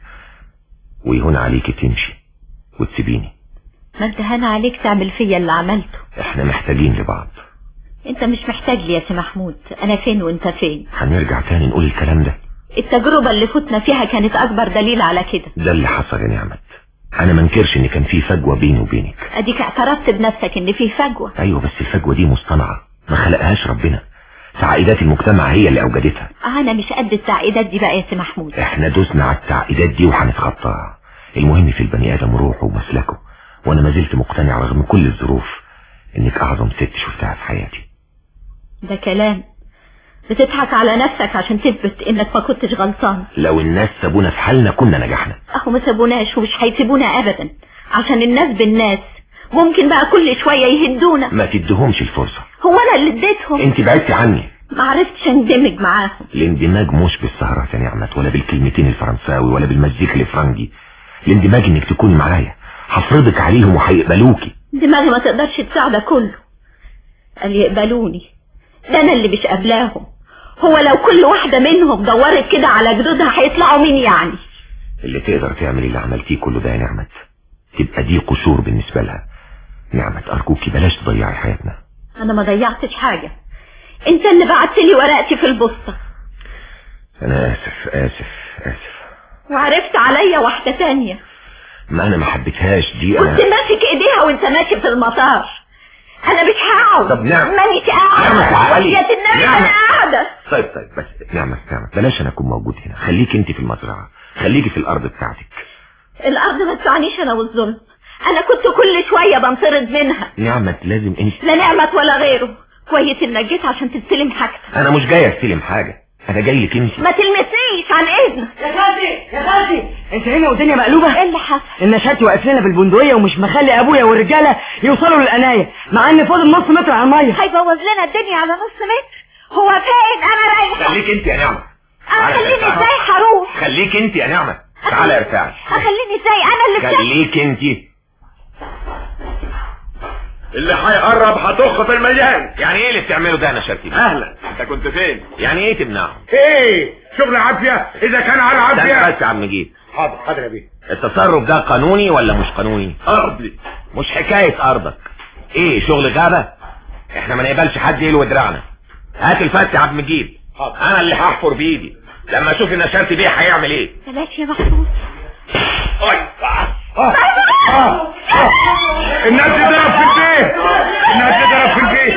ويهون عليك تمشي وتسيبيني. ما انت هان عليك تعمل فيا اللي عملته. احنا محتاجين لبعض. انت مش محتاج لي يا سي محمود، انا فين وانت فين؟ هنرجع تاني نقول الكلام ده؟ التجربة اللي فتنا فيها كانت اكبر دليل على كده. ده اللي حصل يا نعمت، انا منكرش ان كان في فجوة بيني وبينك. اديك اعترفت بنفسك ان في فجوة. ايوه، بس الفجوة دي مصطنعة، ما خلقهاش ربنا، تعقيدات المجتمع هي اللي اوجدتها. انا مش قد التعقيدات دي بقى يا سي محمود. احنا دوسنا على التعقيدات دي وهنتخطاها. المهم في البني ادم روحه ومسلكه، وانا ما زلت مقتنع رغم كل الظروف انك اعظم ست شفتها في حياتي. ده كلام، بتضحك على نفسك عشان تثبت انك ما كنتش غلطان. لو الناس سابونا في حالنا كنا نجحنا. اهو ما سابوناش ومش هيسيبونا ابدا، عشان الناس بالناس ممكن بقى كل شوية يهدونا. ما تديهمش الفرصة. هو انا اللي اديتهم. انت بعدتي عني. ما عرفتش اندمج معاهم. الاندماج مش بالسهرات يا نعمت، ولا بالكلمتين الفرنساوي، ولا بالمزيكا الفرنجي. الاندماج انك تكوني معايا، هفرضك عليهم وهيقبلوكي. دماغي ما تقدرش تساعدها كله. قال يقبلوني، ده انا اللي مش قبلاهم. هو لو كل واحدة منهم دورت كده على جدودها هيطلعوا مين يعني؟ اللي تقدر تعمل اللي عملتيه كله ده يا نعمت تبقى دي قصور بالنسبة لها. نعمت ارجوكي بلاش تضيعي حياتنا. انا ما ضيعتش حاجة، انت اللي بعتلي ورقتي في البوسطة. انا اسف وعرفت عليا واحدة تانية. ما انا ما حبيتهاش دي. كنت ماسك ايديها وانت ماشي في المطار. انا مش هقعد. طب نعم، مانيش قاعدة يا النبي، انا قاعدة. طيب بس نعمت بلاش انا اكون موجود هنا، خليك انت في المزرعة، خليكي في الارض بتاعتك. الارض ما تسعنيش انا والظلم، انا كنت كل شوية بنطرد منها. نعمت لازم انت. لا نعمت ولا غيره، كويس انك جيت عشان تستلم حاجتك. انا مش جاي استلم حاجة، انا جاي لك انت. ما تلمسنيش عن اذنك. يا غازي انت هنا والدنيا مقلوبة. ايه اللي حصل؟ النشاتي واقف لنا بالبندقية ومش مخلي ابويا والرجالة يوصلوا للقناية، مع ان فاضل نص متر على المية. هيبوظ لنا الدنيا على نص متر. هو فين؟ انا رايحة. خليك انت يا نعمة. اخليني ازاي هروح؟ خليك انت يا نعمة، تعالى ارتاحي. اخليني ازاي انا اللي خليك انت. اللي هيقرب هتخ في المليان. يعني ايه اللي بتعمله ده يا نشاتي؟ اهلا، انت كنت فين؟ يعني ايه تمنعهم؟ ايه شغل عافية؟ اذا كان على عافية. بس يا عم جيت. حاضر يا بيه. التصرف ده قانوني ولا مش قانوني؟ ارضي. مش حكاية ارضك، ايه شغل غابة؟ احنا ما نقبلش حد يلوي دراعنا. هات الفتح يا عم جيت، انا اللي هحفر بايدي لما اشوف ان نشرتي بيه هيعمل ايه. بلاش يا محمود. الناس تضرب في البيت، الناس تضرب في البيت.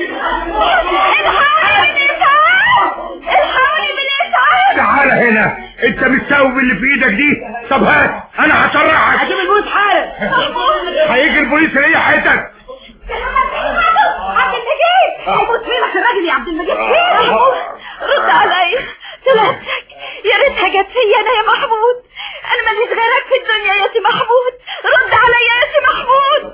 الحقوني بالاسعاف. تعال هنا، انت مستوي باللي في ايدك دي. طب هات انا هشرحك. هجيب البوليس حالا. هيجي البوليس ليا حياتك. عبد المجيد هيموت فينك الراجل يا عبد المجيد. فين رد عليا طلعتك، يا ريتها جت فيا انا يا محمود. انا ماليش غيرك في الدنيا يا سي محمود، رد عليا يا سي محمود.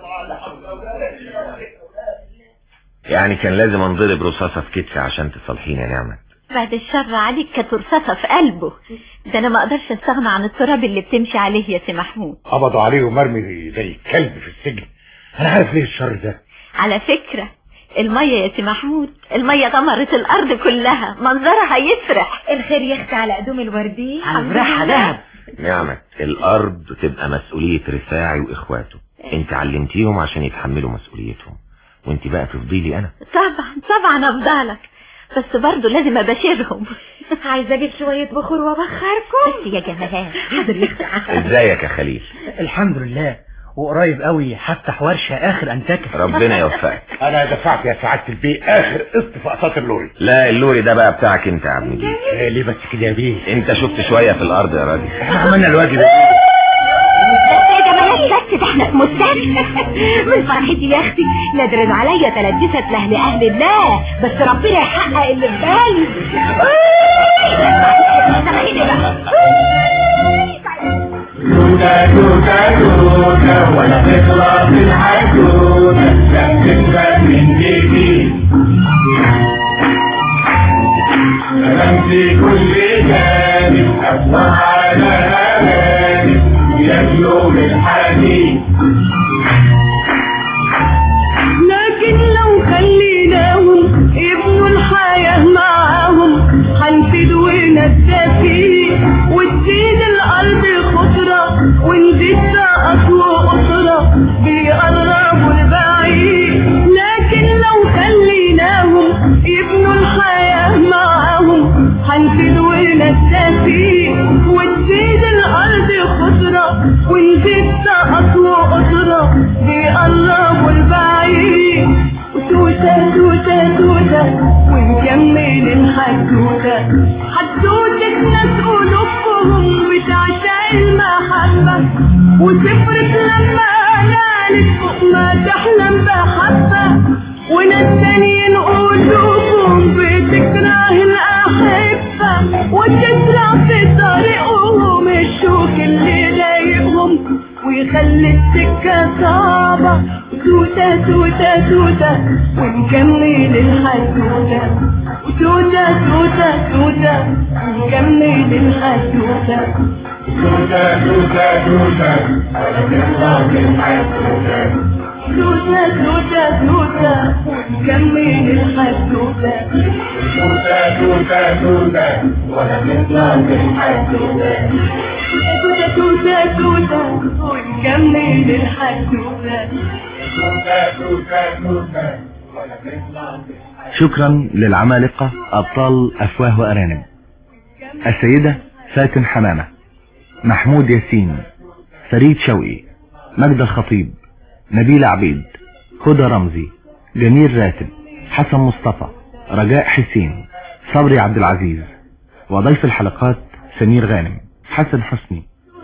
يعني كان لازم انضرب رصاصة في كتفي عشان تصالحيني يا نعمة؟ بعد الشر عليك كترصفة في قلبه. ده انا ما اقدرش استغنى عن التراب اللي بتمشي عليه يا سي محمود. قبضوا عليه ومرمي زي الكلب في السجن. انا عارف ليه الشر ده. على فكرة المية يا سي محمود، المية غمرت الارض كلها، منظرها يفرح. الخير يخفى على قدوم الوردين. هنفرحها دهب. نعمة الارض تبقى مسؤولية رفاعي واخواته، انت علمتيهم عشان يتحملوا مسؤوليتهم، وانت بقى تفضيلي انا. طبعا افضلك، بس برضو لازم ابشرهم. عايزه اجيب شويه بخور وابخركم. بس يا جمالات. حاضر يا اختي. ازيك يا خليل؟ الحمد لله، وقريب قوي هفتح ورشه اخر انتكه. ربنا يوفقك. انا دفعت يا سعاده البيه اخر قسط في اقساط اللوري. لا اللوري ده بقى بتاعك انت يا عم جيد. ليه بس كده يا بيه؟ انت شفت شويه في الارض يا راجل. احنا عملنا الواجب. بس ده احنا في مستشفى. من فرحتي يا اختي نادرين عليا تلبست لاهل الله، بس ربنا يحقق اللي في بالي. توتة توتة توتة ولا تخلص الحدوتة، لا تنفذ من جديد. كلام في كل جانب أفواه على أغاني يبلغ الحديد. لكن لو خليناهم يبنوا الحياة معاهم هنفيد ونستفيد، وتزيد الأرض خضرة ونزيد سقط وأسرة بيقربوا البعيد. لكن لو خليناهم يبنوا الحياة معاهم هنفيد ونستفيد، وتزيد الأرض خضرة ونزيد سقط وأسرة بيقربوا البعيد. وتوتة توتة توتة ونكمل الحدوتة، حدوتة ناس قلوبهم بتعشق المحبة، وتفرق لما نالت فوق ما تحلم بحبة، وناس تانيين قلوبهم بتكره الأحبة، وتزرع في طريقهم الشوك اللي ضايقهم ويخلي السكة صعبة. توتة توتة توتة ونكمل الحدوتة، توتة توتة توتة ونكمل الحدوتة. توتة توتة توتة ولا تخلص الحدوتة. توتة توتة توتة ونكمل الحدوتة. توتة توتة توتة ولا تخلص الحدوتة. توتة توتة توتة ونكمل الحدوتة. شكرا للعمالقة أبطال أفواه وأرانب: السيدة فاتن حمامة، محمود ياسين، فريد شوقي، مجد الخطيب، نبيل عبيد، هدى رمزي، جميل راتب، حسن مصطفى، رجاء حسين، صبري عبد العزيز. وضيف الحلقات سمير غانم، حسن حسني.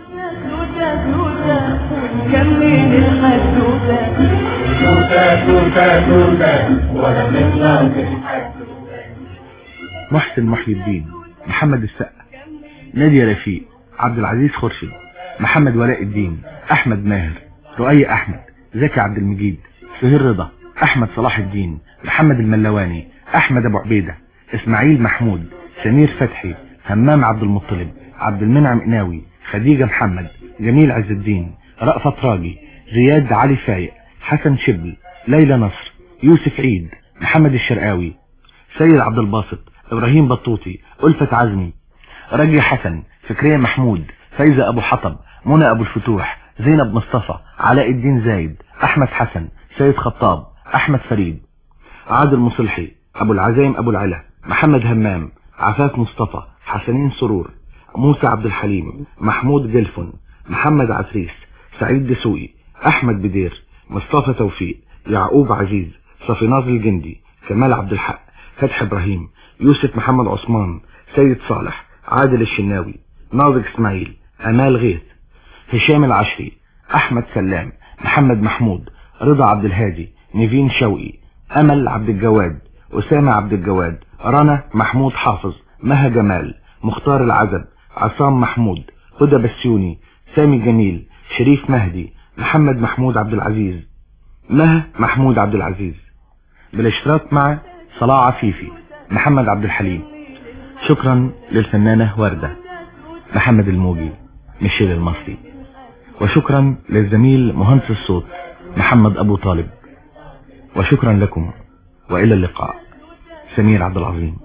ونكمل الحدوتة. توتة توتة توتة ولا تخلص الحدوتة. محسن محي الدين، محمد السقا، نادية رفيق، عبد العزيز خورشيد، محمد ولاء الدين، أحمد ماهر، رؤية أحمد، زكي عبد المجيد، سهير رضا، أحمد صلاح الدين، محمد الملواني، أحمد أبو عبيدة، إسماعيل محمود، سمير فتحي، همام عبد المطلب، عبد المنعم قناوي، خديجة محمد، جميل عز الدين، رأفت راجي، زياد علي فايق، حسن شبل، ليلى نصر، يوسف عيد، محمد الشرقاوي، سيد عبد الباسط، إبراهيم بطوطي، ألفة عزمي، رجي حسن، فكرية محمود، فايزة أبو حطب، منى أبو الفتوح، زينب مصطفى، علاء الدين زايد، أحمد حسن، سيد خطاب، أحمد فريد، عادل مصلحي، أبو العزايم أبو العلا، محمد همام، عفاف مصطفى، حسنين سرور، موسى عبد الحليم، محمود جلفن، محمد عتريس، سعيد دسوقي، أحمد بدير، مصطفى توفيق، يعقوب عزيز، صفيناز الجندي، كمال عبد الحق، فتح إبراهيم، يوسف محمد عثمان، سيد صالح، عادل الشناوي، ناظر إسماعيل، أمال غيث، هشام العشري، أحمد سلام، محمد محمود، رضا عبد الهادي، نيفين شوقي، أمل عبد الجواد، أسامة عبد الجواد، رنا محمود حافظ، مها جمال، مختار العزب، عصام محمود، هدى بسيوني، سامي جميل، شريف مهدي، محمد محمود عبد العزيز، مها محمود عبد العزيز، بالاشتراك مع صلاح عفيفي، محمد عبد الحليم، شكرا للفنانة وردة، محمد الموجي، ميشيل المصري. وشكرا للزميل مهندس الصوت محمد أبو طالب. وشكرا لكم وإلى اللقاء. سمير عبد العظيم.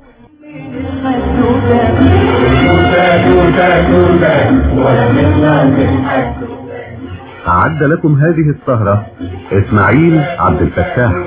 أعد لكم هذه السهرة إسماعيل عبد الفتاح.